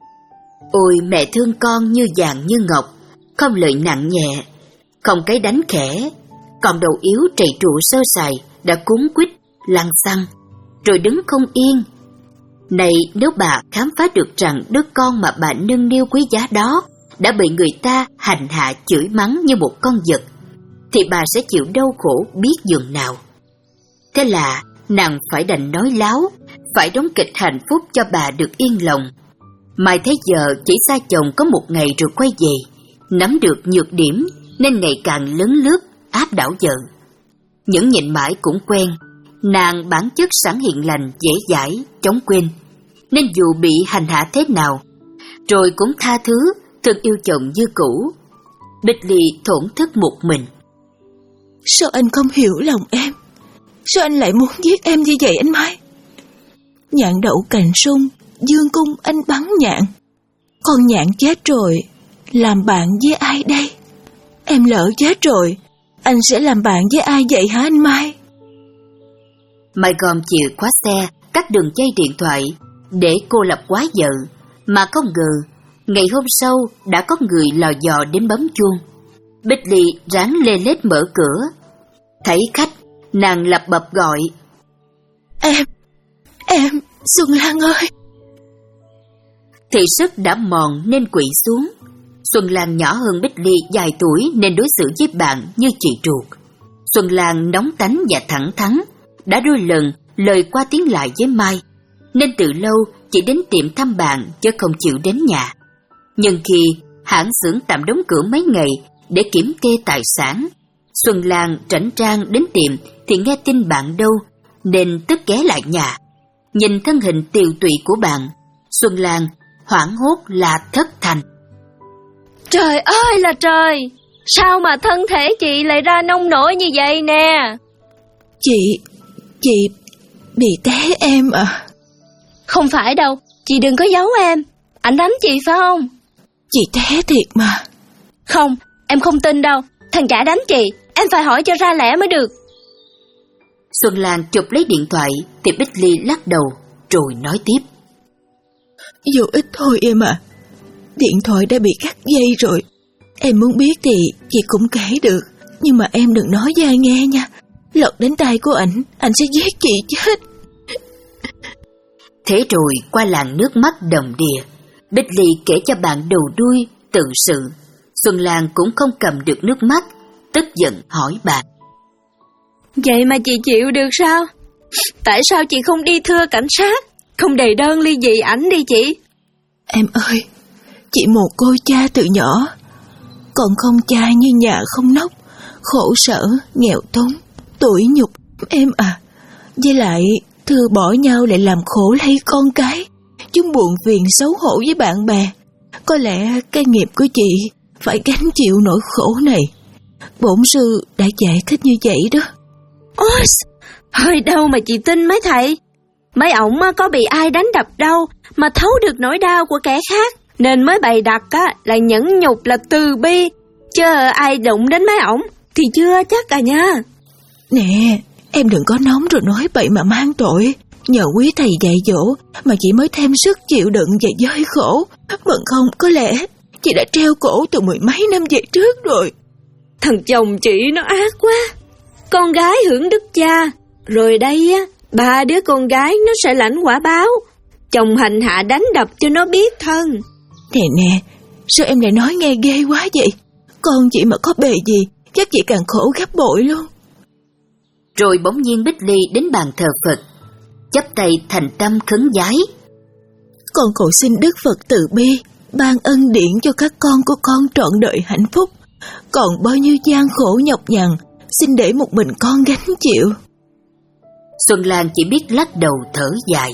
Ôi, mẹ thương con như vàng như ngọc, không lời nặng nhẹ, không cái đánh khẽ. Còn đầu yếu trầy trụ sơ sài đã cuốn quýt lăn xăng, rồi đứng không yên. Này, nếu bà khám phá được rằng đứa con mà bà nâng niu quý giá đó đã bị người ta hành hạ chửi mắng như một con vật, thì bà sẽ chịu đau khổ biết dường nào. Thế là nàng phải đành nói láo, phải đóng kịch hạnh phúc cho bà được yên lòng. Mai thấy giờ chỉ xa chồng có một ngày rồi quay về, nắm được nhược điểm nên ngày càng lấn lướt áp đảo vợ. Những nhìn mãi cũng quen, nàng bản chất sẵn hiền lành, dễ dãi, chống quên, nên dù bị hành hạ thế nào, rồi cũng tha thứ, thương yêu chồng như cũ. Bích Ly thổn thức một mình: Sao anh không hiểu lòng em? Sao anh lại muốn giết em như vậy anh Mai? Nhạn đậu cành sung, dương cung anh bắn nhạn. Con nhạn chết rồi, làm bạn với ai đây? Em lỡ chết rồi, anh sẽ làm bạn với ai vậy hả anh Mai? Mai gom chìa khóa xe, cắt đường dây điện thoại để cô lập quá vợ, mà không ngờ ngày hôm sau đã có người lò dò đến bấm chuông. Bích Ly ráng lê lết mở cửa, thấy khách, nàng lập bập gọi: Em, em, Xuân Lan ơi! Thị sức đã mòn nên quỵ xuống. Xuân Lan nhỏ hơn Bích Ly vài tuổi nên đối xử với bạn như chị ruột. Xuân Lan nóng tánh và thẳng thắn, đã đôi lần lời qua tiếng lại với Mai, nên từ lâu chỉ đến tiệm thăm bạn chứ không chịu đến nhà. Nhưng khi hãng xưởng tạm đóng cửa mấy ngày để kiểm kê tài sản, Xuân Lan rảnh rang đến tiệm thì nghe tin bạn đâu, nên tức ghé lại nhà. Nhìn thân hình tiều tụy của bạn, Xuân Lan hoảng hốt la thất thanh: Trời ơi là trời! Sao mà thân thể chị lại ra nông nổi như vậy nè? Chị, chị bị té em à? Không phải đâu, chị đừng có giấu em. Anh đánh chị phải không? Chị té thiệt mà. Không, em không tin đâu. Thằng Chả đánh chị, em phải hỏi cho ra lẽ mới được. Xuân Lan chụp lấy điện thoại thì Bích Ly lắc đầu rồi nói tiếp. Vô ích thôi em à. Điện thoại đã bị cắt dây rồi. Em muốn biết thì chị cũng kể được, nhưng mà em đừng nói với ai nghe nha. Lọt đến tai của ảnh, anh sẽ giết chị chết. Thế rồi qua làn nước mắt đầm đìa, Bích Ly kể cho bạn đầu đuôi tự sự. Xuân Lan cũng không cầm được nước mắt, tức giận hỏi bạn. Vậy mà chị chịu được sao? Tại sao chị không đi thưa cảnh sát, không đầy đơn ly dị ảnh đi chị? Em ơi, chị mồ côi cha từ nhỏ, còn không cha như nhà không nóc, khổ sở, nghèo túng, tủi nhục em à. Với lại Thư bỏ nhau lại làm khổ lấy con cái, chúng buồn phiền xấu hổ với bạn bè. Có lẽ cái nghiệp của chị phải gánh chịu nỗi khổ này. Bổn sư đã giải thích như vậy đó. Ôi, hơi đâu mà chị tin mấy thầy. Mấy ổng có bị ai đánh đập đâu mà thấu được nỗi đau của kẻ khác, nên mới bày đặt á là nhẫn nhục, là từ bi. Chứ ai đụng đến mấy ổng thì chưa chắc à nha. Nè, em đừng có nóng rồi nói bậy mà mang tội. Nhờ quý thầy dạy dỗ mà chị mới thêm sức chịu đựng và giới khổ. Bằng không có lẽ chị đã treo cổ từ mười mấy năm về trước rồi. Thằng chồng chị nó ác quá. Con gái hưởng đức cha, rồi đây á, ba đứa con gái nó sẽ lãnh quả báo. Chồng hành hạ đánh đập cho nó biết thân. Nè nè, sao em lại nói nghe ghê quá vậy? Con chị mà có bề gì, chắc chị càng khổ gấp bội luôn. Rồi bỗng nhiên Bích Ly đến bàn thờ Phật, chắp tay thành tâm khấn vái. Con cầu xin Đức Phật từ bi, ban ân điển cho các con của con trọn đời hạnh phúc. Còn bao nhiêu gian khổ nhọc nhằn, xin để một mình con gánh chịu. Xuân Lan chỉ biết lắc đầu thở dài.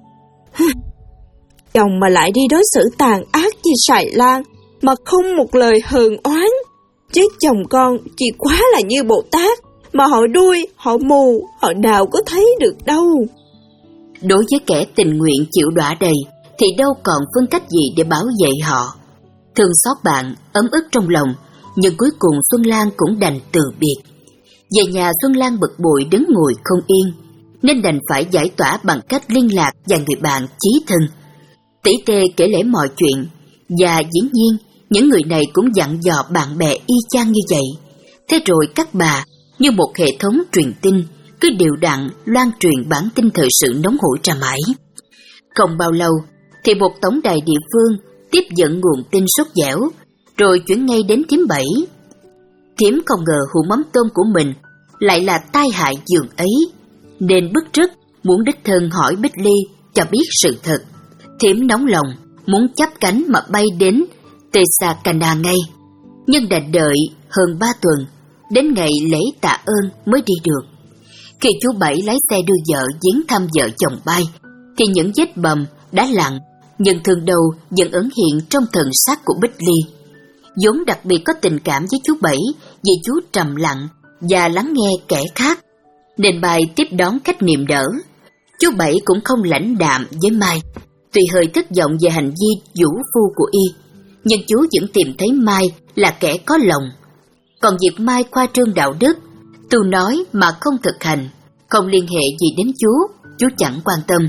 Chồng mà lại đi đối xử tàn ác như Sài Lan, mà không một lời hờn oán. Chứ chồng con chỉ quá là như Bồ Tát, mà họ đuôi, họ mù, họ nào có thấy được đâu. Đối với kẻ tình nguyện chịu đọa đầy, thì đâu còn phương cách gì để bảo vệ họ. Thương xót bạn, ấm ức trong lòng, nhưng cuối cùng Xuân Lan cũng đành từ biệt. Về nhà Xuân Lan bực bội đứng ngồi không yên, nên đành phải giải tỏa bằng cách liên lạc và người bạn chí thân. Tỷ Tê kể lể mọi chuyện, và dĩ nhiên những người này cũng dặn dò bạn bè y chang như vậy. Thế rồi các bà như một hệ thống truyền tin cứ đều đặn loan truyền bản tin thời sự nóng hổi ra mãi. Không bao lâu thì một tổng đài địa phương tiếp dẫn nguồn tin sốt dẻo, rồi chuyển ngay đến Thím Bảy. Thím không ngờ hũ mắm tôm của mình lại là tai hại dường ấy, nên bức rứt muốn đích thân hỏi Bích Ly cho biết sự thật. Thím nóng lòng muốn chắp cánh mà bay đến Texarkana ngay, nhưng đành đợi hơn ba tuần, đến ngày lễ tạ ơn mới đi được. Khi chú Bảy lái xe đưa vợ viếng thăm vợ chồng bay, thì những vết bầm đã lặng, nhưng thương đầu vẫn ẩn hiện trong thần sắc của Bích Ly. vốn đặc biệt có tình cảm với chú Bảy vì chú trầm lặng và lắng nghe kẻ khác, nên bài tiếp đón cách niềm đỡ. Chú Bảy cũng không lãnh đạm với Mai, tuy hơi thất vọng về hành vi vũ phu của y, nhưng chú vẫn tìm thấy Mai là kẻ có lòng. Còn việc Mai khoa trương đạo đức, tu nói mà không thực hành, không liên hệ gì đến chú, chú chẳng quan tâm.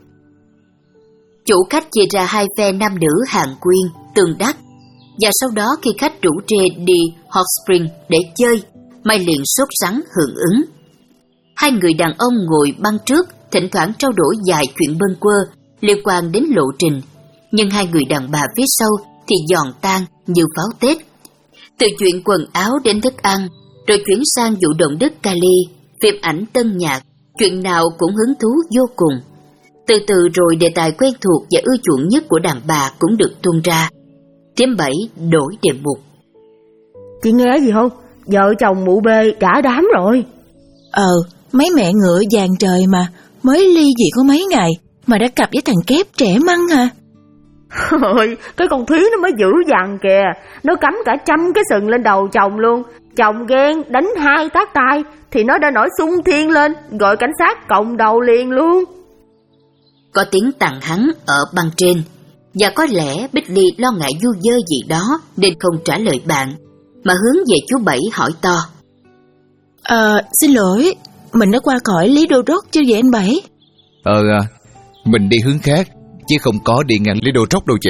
Chủ khách chia ra hai phe nam nữ hàng quyên, tương đắc, và sau đó khi khách rủ rê đi Hot Spring để chơi, Mai liền sốt sắng hưởng ứng. Hai người đàn ông ngồi băng trước, thỉnh thoảng trao đổi vài chuyện bâng quơ liên quan đến lộ trình, nhưng hai người đàn bà phía sau thì giòn tan như pháo Tết. Từ chuyện quần áo đến thức ăn, rồi chuyển sang vụ động đất Cali, phim ảnh tân nhạc, chuyện nào cũng hứng thú vô cùng. Từ từ rồi đề tài quen thuộc và ưa chuộng nhất của đàn bà cũng được tung ra. Thím Bảy đổi đề mục. Chị nghe gì không? Vợ chồng mụ bê cả đám rồi. Ờ, mấy mẹ ngựa vàng trời mà, mới ly dị có mấy ngày mà đã cặp với thằng kép trẻ măng hả? Ôi, cái con Thúy nó mới dữ dằn kìa, nó cắm cả trăm cái sừng lên đầu chồng luôn. Chồng ghen đánh hai tát tay thì nó đã nổi xung thiên lên, gọi cảnh sát còng đầu liền luôn. Có tiếng tằng hắn ở băng trên, và có lẽ Bích Ly lo ngại du dơ gì đó nên không trả lời bạn, mà hướng về chú Bảy hỏi to. Ờ, xin lỗi, mình đã qua khỏi Lý Đô Rốc chưa vậy anh Bảy? Ờ, mình đi hướng khác, chứ không có đi ngang Lý Đô Rốc đâu chị.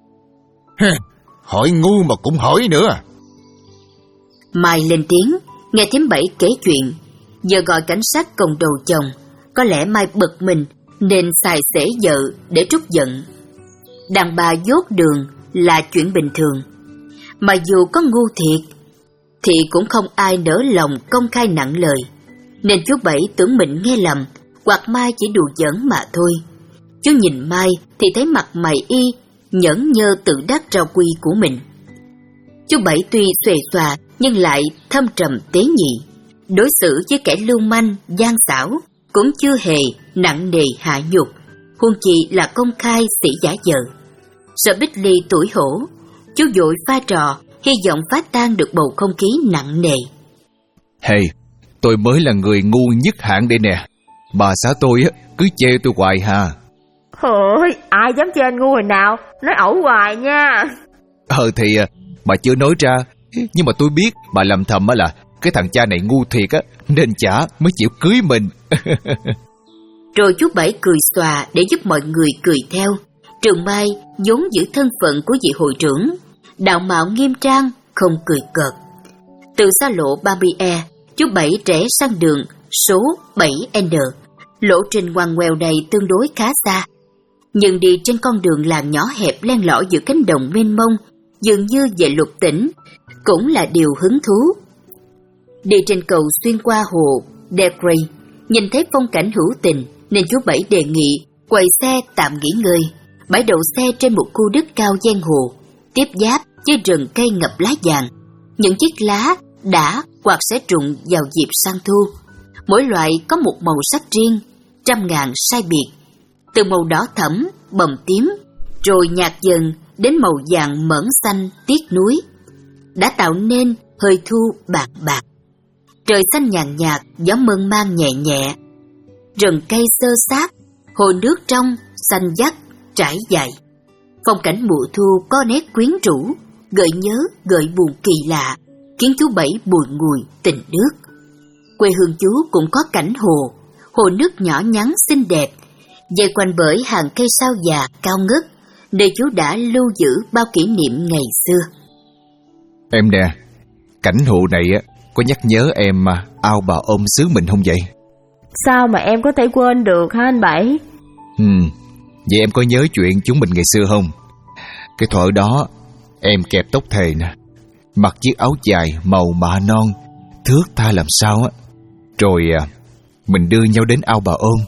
Hỏi ngu mà cũng hỏi nữa. Mai lên tiếng, nghe thím Bảy kể chuyện, giờ gọi cảnh sát còng đầu chồng. Có lẽ Mai bực mình nên xài xể vợ để trút giận. Đàn bà dốt đường là chuyện bình thường, mà dù có ngu thiệt thì cũng không ai nỡ lòng công khai nặng lời. Nên chú Bảy tưởng mình nghe lầm, hoặc Mai chỉ đùa giỡn mà thôi. Chú nhìn Mai thì thấy mặt mày y nhẫn nhơ tự đắc rau quy của mình. Chú Bảy tuy xuề xòa nhưng lại thâm trầm tế nhị, đối xử với kẻ lưu manh, gian xảo cũng chưa hề nặng nề hạ nhục, huống chi là công khai sĩ giả vợ. Sợ Bích Ly tủi hổ, chú vội pha trò, hy vọng phá tan được bầu không khí nặng nề. Hey, tôi mới là người ngu nhất hạng đây nè. Bà xã tôi á cứ chê tôi hoài hà. Ôi, ai dám chê anh ngu hồi nào, nói ẩu hoài nha. Ờ thì bà chưa nói ra, nhưng mà tôi biết bà lầm thầm á là cái thằng cha này ngu thiệt á, nên chả mới chịu cưới mình. Rồi chú Bảy cười xòa để giúp mọi người cười theo. Trường Mai vốn giữ thân phận của vị hội trưởng, đạo mạo nghiêm trang, không cười cợt. Từ xa lộ ba mươi E, chú Bảy rẽ sang đường số bảy N. Lộ trình ngoằn ngoèo này tương đối khá xa, nhưng đi trên con đường làng nhỏ hẹp len lỏi giữa cánh đồng mênh mông, dường như về lục tỉnh, cũng là điều hứng thú. Đi trên cầu xuyên qua hồ Degray, nhìn thấy phong cảnh hữu tình, nên chú Bảy đề nghị quầy xe tạm nghỉ ngơi. Bãi đậu xe trên một khu đất cao ven hồ, tiếp giáp với rừng cây ngập lá vàng. Những chiếc lá đã hoặc sẽ rụng vào dịp sang thu. Mỗi loại có một màu sắc riêng, trăm ngàn sai biệt, từ màu đỏ thẫm, bầm tím, rồi nhạt dần đến màu vàng mởn xanh tiếc núi, đã tạo nên hơi thu bạc bạc. Trời xanh nhàn nhạt, gió mơn man nhẹ nhẹ, rừng cây xơ xác, hồ nước trong xanh vắt trải dài. Phong cảnh mùa thu có nét quyến rũ, gợi nhớ gợi buồn kỳ lạ, khiến chú Bảy bùi ngùi tình nước. Quê hương chú cũng có cảnh hồ, hồ nước nhỏ nhắn xinh đẹp, dây quanh bởi hàng cây sao già cao ngất, nơi chú đã lưu giữ bao kỷ niệm ngày xưa. Em nè, cảnh hồ này á có nhắc nhớ em mà ao bà ôm xứ mình không vậy? Sao mà em có thể quên được hả anh Bảy? Ừ, vậy em có nhớ chuyện chúng mình ngày xưa không? Cái thuở đó em kẹp tóc thề nè, mặc chiếc áo dài màu mạ non, thướt tha làm sao á, rồi à, mình đưa nhau đến ao bà ôm.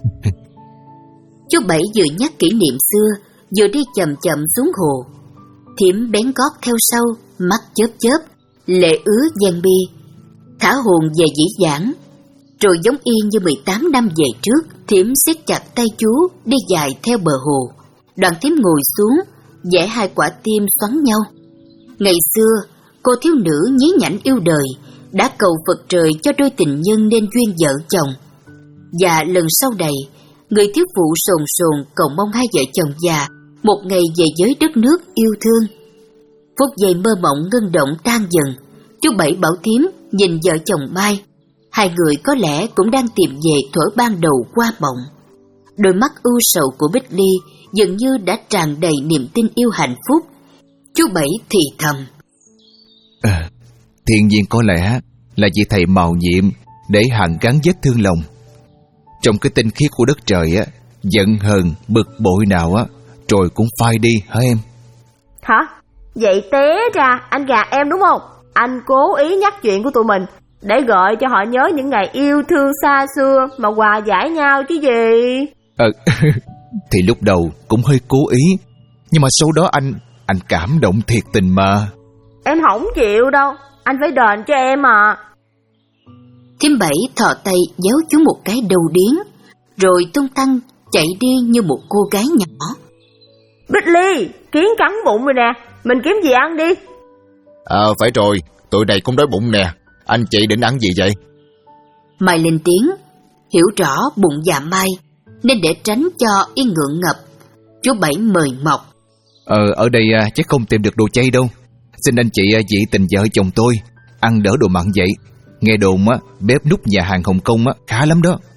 Chú Bảy vừa nhắc kỷ niệm xưa, vừa đi chậm chậm xuống hồ. Thím bén gót theo sau, mắt chớp chớp, lệ ứa gian bi, thả hồn về dĩ vãng. Rồi giống y như mười tám năm về trước, thím siết chặt tay chú đi dài theo bờ hồ. Đoàn thím ngồi xuống, vẽ hai quả tim xoắn nhau. Ngày xưa, cô thiếu nữ nhí nhảnh yêu đời đã cầu Phật trời cho đôi tình nhân nên duyên vợ chồng. Và lần sau này, người thiếu phụ sồn sồn cầu mong hai vợ chồng già một ngày về với đất nước yêu thương. Phút giây mơ mộng ngân động tan dần, chú Bảy bảo thím nhìn vợ chồng Mai. Hai người có lẽ cũng đang tìm về thuở ban đầu qua mộng. Đôi mắt ưu sầu của Bích Ly dường như đã tràn đầy niềm tin yêu hạnh phúc. Chú Bảy thì thầm: à, thiên nhiên có lẽ là vì thầy màu nhiệm để hàn gắn vết thương lòng. Trong cái tinh khiết của đất trời á, giận hờn bực bội nào á rồi cũng phai đi hả em? Hả? Vậy té ra anh gạt em đúng không? Anh cố ý nhắc chuyện của tụi mình để gọi cho họ nhớ những ngày yêu thương xa xưa mà hòa giải nhau chứ gì. Ờ, thì lúc đầu cũng hơi cố ý, nhưng mà sau đó anh anh cảm động thiệt tình mà. Em không chịu đâu, anh phải đền cho em mà. Thím Bảy thò tay déo chú một cái đầu điếng, rồi tung tăng chạy đi như một cô gái nhỏ. Bích Ly, kiến cắn bụng rồi nè, mình kiếm gì ăn đi. Ờ, phải rồi, tụi này cũng đói bụng nè. Anh chị định ăn gì vậy? Mai lên tiếng, hiểu rõ bụng dạ Mai, nên để tránh cho yên ngượng ngập, chú Bảy mời mọc. Ờ, ở đây à, chắc không tìm được đồ chay đâu. Xin anh chị à, dị tình vợ chồng tôi ăn đỡ đồ mặn vậy. Nghe đồn á, bếp núc nhà hàng Hồng Kông á khá lắm đó.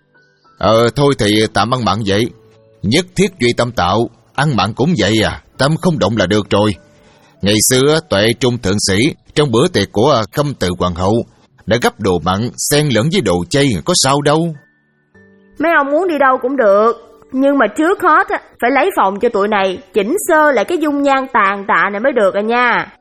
Ờ thôi thì tạm ăn mặn vậy. Nhất thiết duy tâm tạo, ăn mặn cũng vậy à, tâm không động là được rồi. Ngày xưa Tuệ Trung thượng sĩ trong bữa tiệc của Khâm Từ Hoàng hậu đã gấp đồ mặn xen lẫn với đồ chay, có sao đâu. Mấy ông muốn đi đâu cũng được, nhưng mà trước hết á, phải lấy phòng cho tụi này, chỉnh sơ lại cái dung nhan tàn tạ này mới được à nha.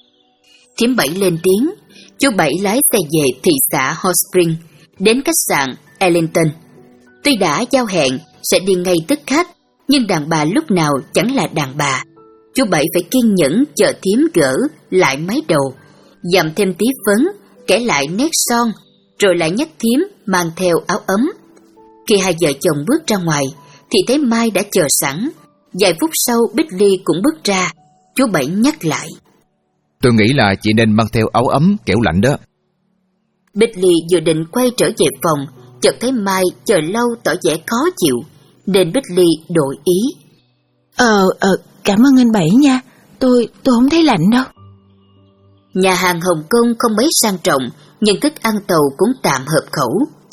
Thím Bảy lên tiếng. Chú Bảy lái xe về thị xã Hot Spring, đến khách sạn Ellington. Tuy đã giao hẹn sẽ đi ngay tức khắc, nhưng đàn bà lúc nào chẳng là đàn bà. Chú Bảy phải kiên nhẫn chờ thím gỡ lại mái đầu, dặm thêm tí phấn, kẻ lại nét son, rồi lại nhắc thím mang theo áo ấm. Khi hai vợ chồng bước ra ngoài, thì thấy Mai đã chờ sẵn. Vài phút sau Bích Ly cũng bước ra. Chú Bảy nhắc lại. Tôi nghĩ là chị nên mang theo áo ấm kẻo lạnh đó. Bích Ly vừa định quay trở về phòng, chợt thấy Mai chờ lâu tỏ vẻ khó chịu, nên Bích Ly đổi ý. Ờ, ờ, cảm ơn anh Bảy nha. Tôi, tôi không thấy lạnh đâu. Nhà hàng Hồng Kông không mấy sang trọng, nhưng thức ăn tàu cũng tạm hợp khẩu.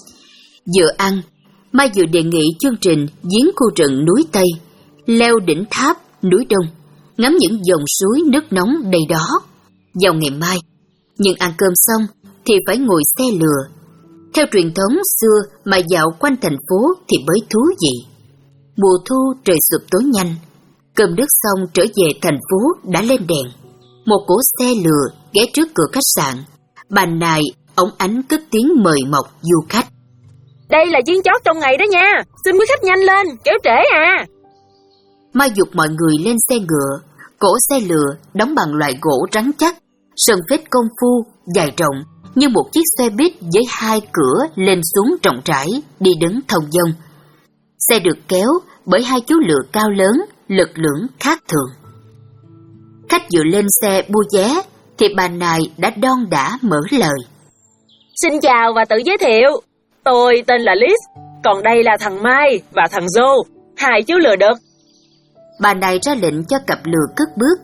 Vừa ăn, Mai vừa đề nghị chương trình viếng khu rừng núi Tây, leo đỉnh tháp núi Đông, ngắm những dòng suối nước nóng đầy đó vào ngày mai. Nhưng ăn cơm xong thì phải ngồi xe lừa. Theo truyền thống xưa mà dạo quanh thành phố thì mới thú vị. Mùa thu trời sụp tối nhanh, cơm nước xong trở về thành phố đã lên đèn. Một cỗ xe lừa ghé trước cửa khách sạn. Bà Nài ống ánh cất tiếng mời mọc du khách. Đây là chuyến chót trong ngày đó nha, xin quý khách nhanh lên, kéo trễ à. Mai giục mọi người lên xe ngựa. Cỗ xe lừa đóng bằng loại gỗ rắn chắc, sân phết công phu, dài rộng, như một chiếc xe buýt với hai cửa lên xuống rộng rãi, đi đứng thông dong. Xe được kéo bởi hai chú lừa cao lớn, lực lưỡng khác thường. Khách vừa lên xe mua vé, thì bà Nài đã đon đã mở lời. Xin chào và tự giới thiệu, tôi tên là Liz, còn đây là thằng Mai và thằng Joe, hai chú lừa đực. Bà Nài ra lệnh cho cặp lừa cất bước.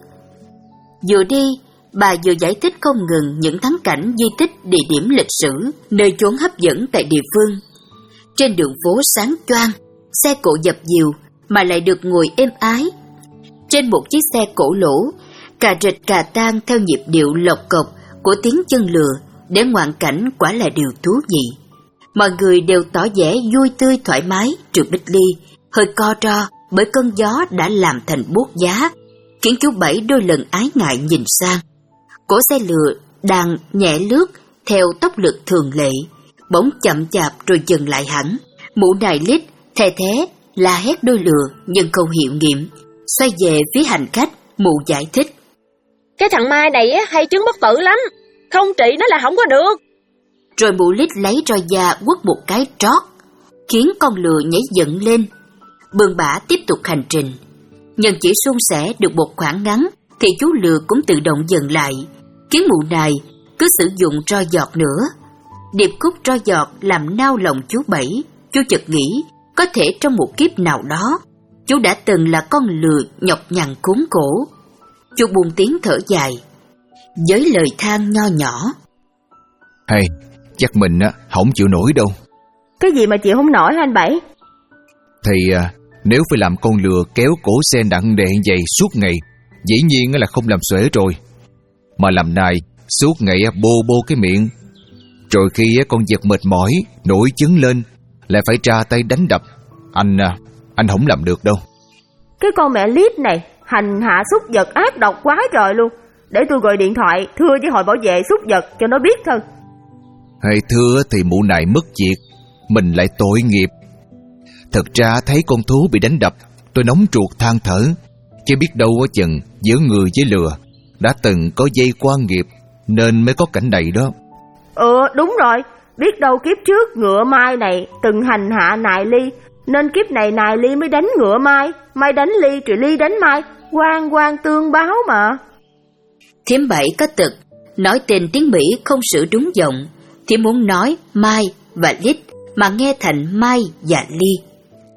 Vừa đi, bà vừa giải thích không ngừng những thắng cảnh di tích địa điểm lịch sử, nơi chốn hấp dẫn tại địa phương. Trên đường phố sáng choang, xe cộ dập dìu mà lại được ngồi êm ái. Trên một chiếc xe cổ lỗ, cà rịch cà tang theo nhịp điệu lộc cộc của tiếng chân lừa, để ngoạn cảnh quả là điều thú vị. Mọi người đều tỏ vẻ vui tươi thoải mái, trừ Bích Ly, hơi co ro bởi cơn gió đã làm thành buốt giá, khiến chú Bảy đôi lần ái ngại nhìn sang. Cỗ xe lừa đang nhẹ lướt theo tốc lực thường lệ, bỗng chậm chạp rồi dừng lại hẳn. Mụ Nài Lít thè thế la hét đôi lừa nhưng không hiệu nghiệm. Xoay về phía hành khách, mụ giải thích. Cái thằng Mai này hay trứng bất tử lắm, không trị nó là không có được. Rồi mụ Lít lấy roi da quất một cái trót, khiến con lừa nhảy dựng lên. Bươn bả tiếp tục hành trình. Nhưng chỉ suôn sẻ được một khoảng ngắn thì chú lừa cũng tự động dừng lại, khiến mụ Nài cứ sử dụng tro giọt nữa. Điệp khúc tro giọt làm nao lòng chú Bảy. Chú chợt nghĩ có thể trong một kiếp nào đó chú đã từng là con lừa nhọc nhằn khốn khổ. Chú buông tiếng thở dài với lời than nho nhỏ. Hay, chắc mình á không chịu nổi đâu. Cái gì mà chịu không nổi hả anh Bảy? Thì à, nếu phải làm con lừa kéo cổ xe nặng nề vậy suốt ngày, dĩ nhiên là không làm xuể rồi. Mà làm nài suốt ngày bô bô cái miệng, rồi khi con vật mệt mỏi nổi chứng lên lại phải ra tay đánh đập. Anh anh không làm được đâu. Cái con mẹ Lít này hành hạ súc vật ác độc quá trời luôn. Để tôi gọi điện thoại thưa với hội bảo vệ súc vật cho nó biết thôi. Hay thưa thì mụ này mất việc, mình lại tội nghiệp. Thật ra thấy con thú bị đánh đập, tôi nóng ruột than thở. Chứ biết đâu ở chừng giữa người với lừa đã từng có dây quan nghiệp, nên mới có cảnh này đó. Ừ đúng rồi, biết đâu kiếp trước ngựa Mai này từng hành hạ Nài Ly, nên kiếp này Nài Ly mới đánh ngựa Mai, Mai đánh Ly rồi Ly đánh Mai, quan quan tương báo mà. Thím Bảy có tật nói tên tiếng Mỹ không sửa đúng giọng, thím muốn nói Mai và Lít mà nghe thành Mai và Ly.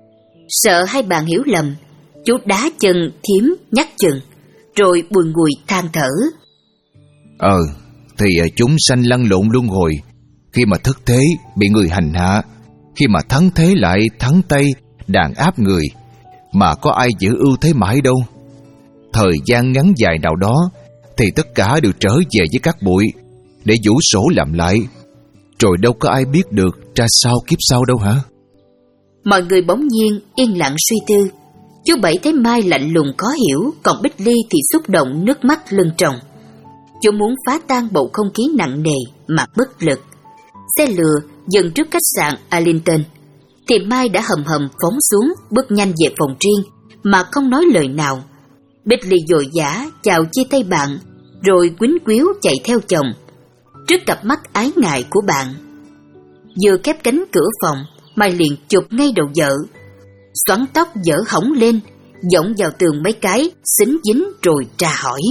Sợ hai bạn hiểu lầm, chú đá chân thím nhắc chừng, rồi bùi ngùi than thở. Ờ, thì chúng sanh lăn lộn luân hồi, Khi mà thất thế bị người hành hạ, khi mà thắng thế lại thắng Tây, đàn áp người, mà có ai giữ ưu thế mãi đâu. Thời gian ngắn dài nào đó thì tất cả đều trở về với các bụi để vũ sổ làm lại, rồi đâu có ai biết được ra sao kiếp sau đâu hả? Mọi người bỗng nhiên yên lặng suy tư. Chú Bảy thấy Mai lạnh lùng khó hiểu, còn Bích Ly thì xúc động nước mắt lưng tròng. Chú muốn phá tan bầu không khí nặng nề mà bất lực. Xe lừa dừng trước khách sạn Arlington, thì Mai đã hầm hầm phóng xuống, bước nhanh về phòng riêng mà không nói lời nào. Bích Ly vội vã chào chia tay bạn, rồi quýnh quýu chạy theo chồng. Trước cặp mắt ái ngại của bạn, vừa khép cánh cửa phòng, Mai liền chụp ngay đầu vợ, xoắn tóc dở hỏng lên, giọng vào tường mấy cái, xính dính rồi tra hỏi: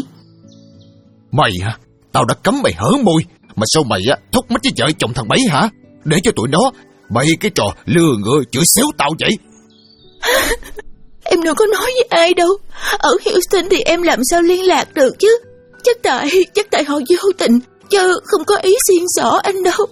Mày hả? Tao đã cấm mày hở môi, mà sao mày á thúc mách với vợ chồng thằng Bảy hả? Để cho tụi nó bày cái trò lừa ngựa chửi xéo tao vậy? Em đâu có nói với ai đâu. Ở Houston thì em làm sao liên lạc được chứ? Chắc tại chắc tại họ vô tình, chứ không có ý xiên xỏ anh đâu.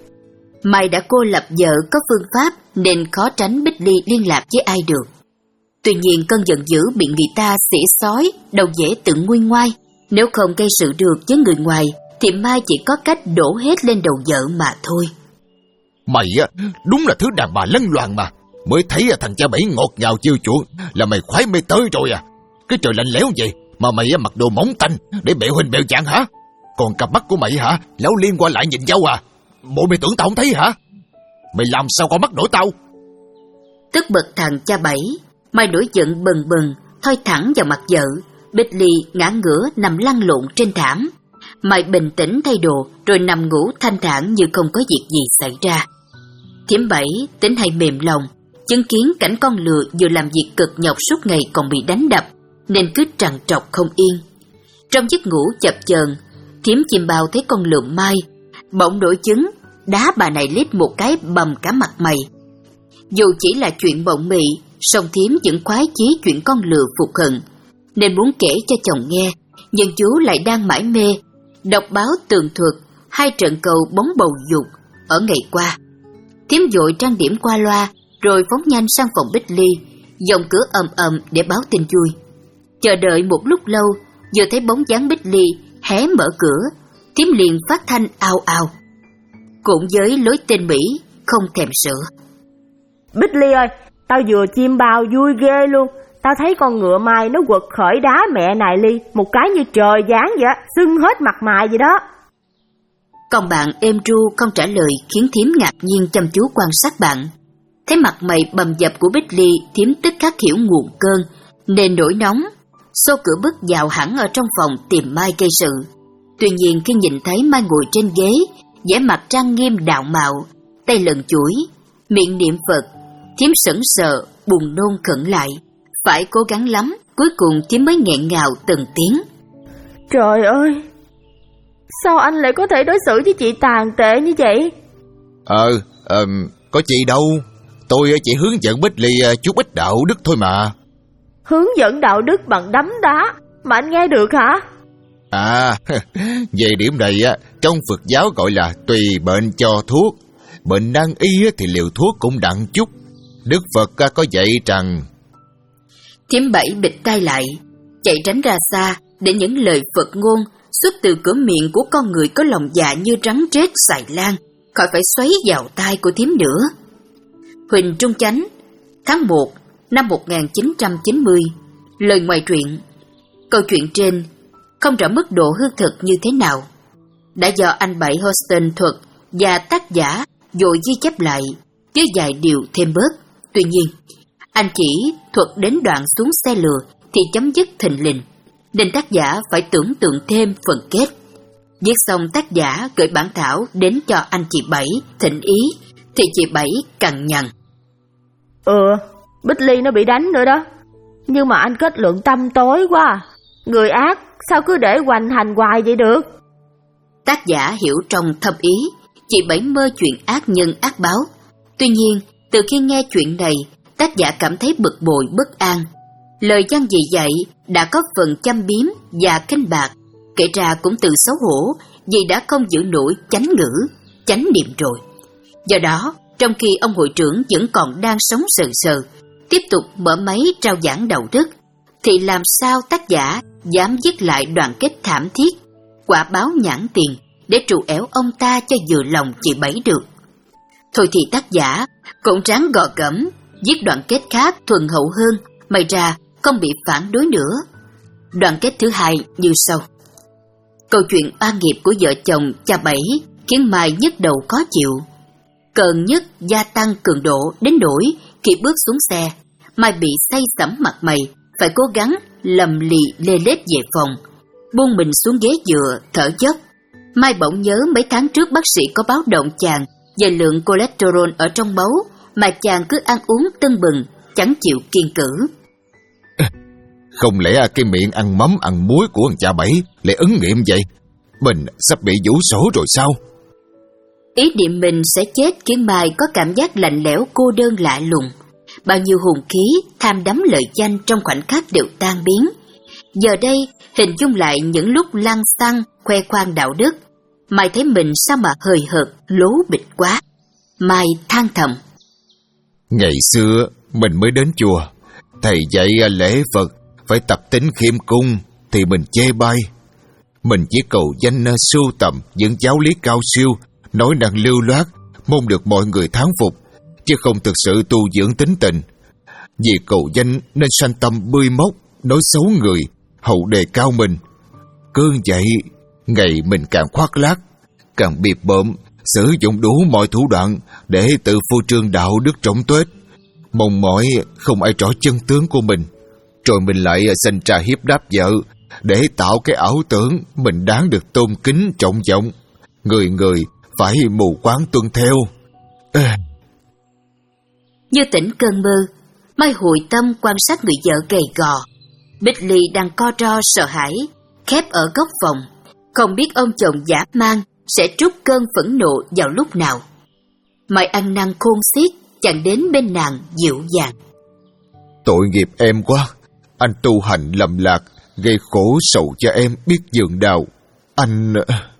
Mai đã cô lập vợ có phương pháp nên khó tránh Bích Ly liên lạc với ai được. Tuy nhiên cơn giận dữ bị người ta xỉ xói đâu dễ tự nguôi ngoai. Nếu không gây sự được với người ngoài thì Mai chỉ có cách đổ hết lên đầu vợ mà thôi. Mày á đúng là thứ đàn bà lăng loàn mà. Mới thấy thằng cha Bảy ngọt ngào chiêu chuộng là mày khoái mê tới rồi à. Cái trời lạnh lẽo vậy mà mày mặc đồ mỏng tanh để bẹo hình bẹo dạng hả? Còn cặp mắt của mày hả, lão liên qua lại nhìn nhau à? Bộ mày tưởng tao không thấy hả? Mày làm sao con mắt nổi tao? Tức bực thằng cha Bảy, Mai nổi giận bừng bừng thoi thẳng vào mặt vợ. Bích Ly ngã ngửa nằm lăn lộn trên thảm. Mai bình tĩnh thay đồ rồi nằm ngủ thanh thản như không có việc gì xảy ra. Thím Bảy tính hay mềm lòng, chứng kiến cảnh con lừa vừa làm việc cực nhọc suốt ngày còn bị đánh đập, nên cứ trằn trọc không yên. Trong giấc ngủ chập chờn, thím chim bao thấy con lừa Mai, bỗng nổi chứng, đá bà này lít một cái bầm cả mặt mày. Dù chỉ là chuyện bộng mị, song thím vẫn khoái chí chuyện con lừa phục hận, nên muốn kể cho chồng nghe, nhưng chú lại đang mải mê đọc báo tường thuật hai trận cầu bóng bầu dục ở ngày qua. Thím vội trang điểm qua loa rồi phóng nhanh sang phòng Bích Ly, dòng cửa ầm ầm để báo tin vui. Chờ đợi một lúc lâu, vừa thấy bóng dáng Bích Ly hé mở cửa, thím liền phát thanh ao ao. Cũng với lối tên Mỹ không thèm sửa: Bích Ly ơi, tao vừa chim bao vui ghê luôn. Tao thấy con ngựa Mai nó quật khởi đá mẹ Nài Ly một cái như trời giáng vậy, sưng hết mặt mày vậy đó. Còn bạn êm ru không trả lời khiến thím ngạc nhiên chăm chú quan sát bạn. Thấy mặt mày bầm dập của Bích Ly, thím tức khắc hiểu nguồn cơn nên nổi nóng, xô cửa bước vào hẳn ở trong phòng tìm Mai gây sự. Tuy nhiên khi nhìn thấy Mai ngồi trên ghế, vẻ mặt trang nghiêm đạo mạo, tay lần chuỗi, miệng niệm Phật, thím sững sờ, buồn nôn khẩn lại. Phải cố gắng lắm, cuối cùng thím mới nghẹn ngào từng tiếng: Trời ơi, sao anh lại có thể đối xử với chị tàn tệ như vậy? Ờ, ờ có chị đâu. Tôi chỉ hướng dẫn Bích Ly chút ít đạo đức thôi mà. Hướng dẫn đạo đức bằng đấm đá mà anh nghe được hả? À, về điểm này á, trong Phật giáo gọi là tùy bệnh cho thuốc. Bệnh nan y thì liều thuốc cũng đặng chút. Đức Phật có dạy rằng... Thím Bảy bịt tai lại, chạy tránh ra xa để những lời Phật ngôn xuất từ cửa miệng của con người có lòng dạ như rắn rết xài lan khỏi phải xoáy vào tai của thím nữa. Huỳnh Trung Chánh, tháng một năm một nghìn chín trăm chín mươi. Lời ngoài truyện. Câu chuyện trên không rõ mức độ hư thực như thế nào, đã do anh Bảy Houston thuật và tác giả vội ghi chép lại với vài điều thêm bớt. Tuy nhiên, anh chỉ thuật đến đoạn xuống xe lừa thì chấm dứt thình lình, nên tác giả phải tưởng tượng thêm phần kết. Viết xong tác giả gửi bản thảo đến cho anh chị Bảy thỉnh ý, thì chị Bảy cằn nhằn: Ừ, Bích Ly nó bị đánh nữa đó. Nhưng mà anh kết luận tăm tối quá à. Người ác sao cứ để hoành hành hoài vậy được? Tác giả hiểu trong thâm ý, chị Bảy mơ chuyện ác nhân ác báo. Tuy nhiên, từ khi nghe chuyện này, tác giả cảm thấy bực bội bất an. Lời văn dị dạy đã có phần châm biếm và khinh bạc, kể ra cũng tự xấu hổ vì đã không giữ nổi chánh ngữ, chánh niệm rồi. Do đó, trong khi ông hội trưởng vẫn còn đang sống sờ sờ, tiếp tục mở máy trao giảng đạo đức, thì làm sao tác giả dám viết lại đoạn kết thảm thiết, quả báo nhãn tiền để trù ẻo ông ta cho vừa lòng chị Bảy được. Thôi thì tác giả cũng ráng gò gẫm, viết đoạn kết khác thuần hậu hơn, may ra không bị phản đối nữa. Đoạn kết thứ hai như sau. Câu chuyện oan nghiệp của vợ chồng cha Bảy khiến Mai nhức đầu khó chịu. Cơn nhức gia tăng cường độ đến nỗi khi bước xuống xe, Mai bị say sẩm mặt mày, phải cố gắng lầm lì lê lết về phòng, buông mình xuống ghế dựa thở dốc. Mai bỗng nhớ mấy tháng trước bác sĩ có báo động chàng về lượng cholesterol ở trong máu mà chàng cứ ăn uống tưng bừng, chẳng chịu kiêng cữ. Không lẽ cái miệng ăn mắm ăn muối của thằng cha Bảy lại ứng nghiệm vậy? Mình sắp bị vũ sổ rồi sao? Ý niệm mình sẽ chết khiến Mai có cảm giác lạnh lẽo cô đơn lạ lùng. Bao nhiêu hùng khí, tham đắm lợi danh trong khoảnh khắc đều tan biến. Giờ đây, hình dung lại những lúc lăng xăng, khoe khoang đạo đức, Mai thấy mình sao mà hời hợt, lố bịch quá. Mai than thầm. Ngày xưa, mình mới đến chùa, thầy dạy lễ Phật phải tập tính khiêm cung thì mình chê bai. Mình chỉ cầu danh sưu tầm những giáo lý cao siêu, nói năng lưu loát, mong được mọi người thán phục, chứ không thực sự tu dưỡng tính tình. Vì cầu danh nên sanh tâm bươi móc, nói xấu người, hậu đề cao mình. Cứ vậy, ngày mình càng khoác lác, càng biệp bợm, sử dụng đủ mọi thủ đoạn để tự phô trương đạo đức trọng tuếch, mong mỏi không ai rõ chân tướng của mình. Rồi mình lại sanh trà hiếp đáp vợ để tạo cái ảo tưởng mình đáng được tôn kính trọng vọng. Người người phải mù quáng tuân theo. À. Như tỉnh cơn mơ, Mai hồi tâm quan sát người vợ gầy gò. Bích Ly đang co ro sợ hãi, khép ở góc phòng, không biết ông chồng dã man sẽ trút cơn phẫn nộ vào lúc nào. Mai ăn năn khôn xiết, chẳng đến bên nàng dịu dàng. Tội nghiệp em quá, anh tu hành lầm lạc, gây khổ sầu cho em biết dường đạo. Anh...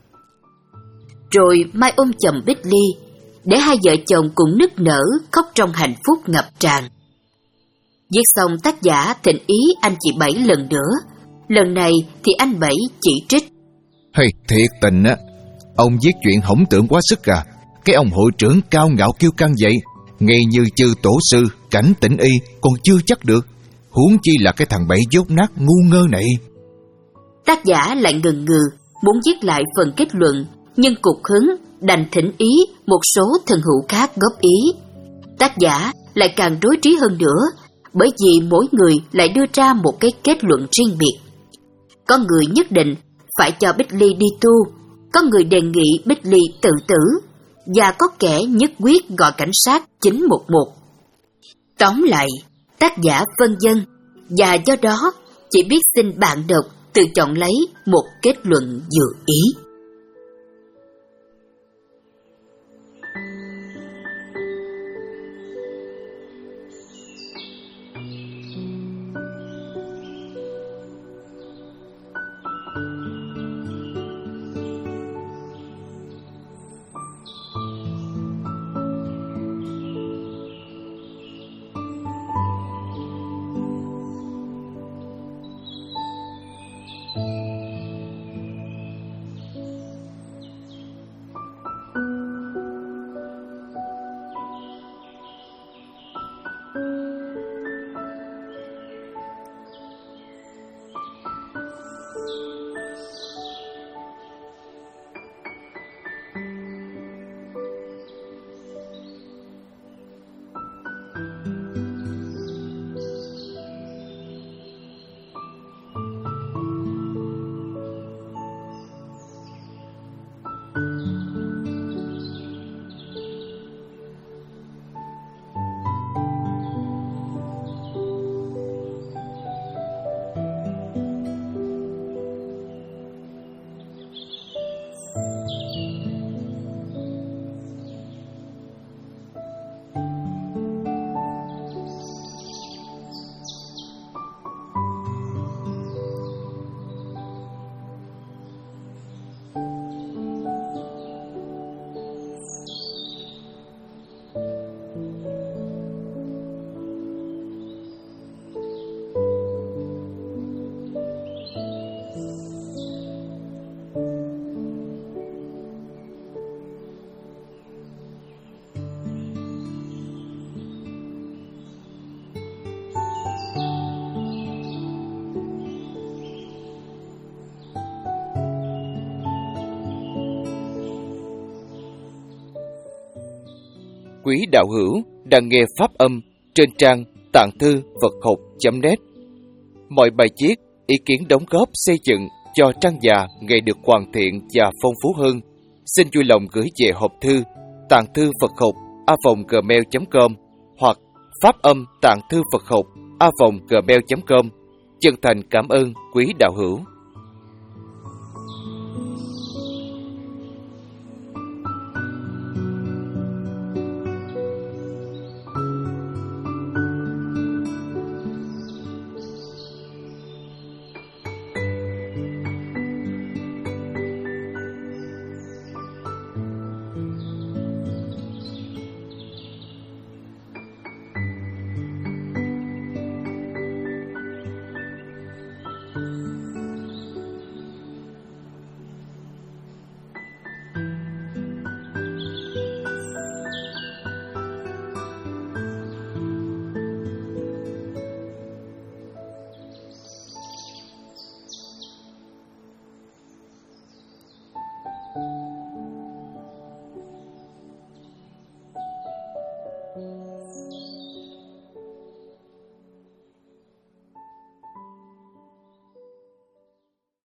Rồi Mai ôm chầm Bích Ly, để hai vợ chồng cùng nức nở khóc trong hạnh phúc ngập tràn. Viết xong, tác giả thỉnh ý anh chị Bảy lần nữa. Lần này thì anh Bảy chỉ trích. Hay thiệt tình á, ông viết chuyện hổng tưởng quá sức à. Cái ông hội trưởng cao ngạo kiêu căng vậy, ngay như chư tổ sư cảnh tỉnh y còn chưa chắc được, huống chi là cái thằng Bảy dốt nát ngu ngơ này. Tác giả lại ngần ngừ muốn viết lại phần kết luận, nhưng cục hứng đành thỉnh ý một số thân hữu khác góp ý. Tác giả lại càng rối trí hơn nữa, bởi vì mỗi người lại đưa ra một cái kết luận riêng biệt. Có người nhất định phải cho Bích Ly đi tu, có người đề nghị Bích Ly tự tử, và có kẻ nhất quyết gọi cảnh sát chín một một. Tóm lại, tác giả phân vân, và do đó chỉ biết xin bạn đọc tự chọn lấy một kết luận vừa ý. quý đạo hữu đang nghe pháp âm trên trang tạng thư Phật học chấm net. Mọi bài viết, ý kiến đóng góp xây dựng cho trang già ngày được hoàn thiện và phong phú hơn, xin vui lòng gửi về hộp thư tạng thư Phật học a vòng gmail chấm com hoặc pháp âm tạng thư Phật học a vòng gmail chấm com. Chân thành cảm ơn quý đạo hữu. Thank you.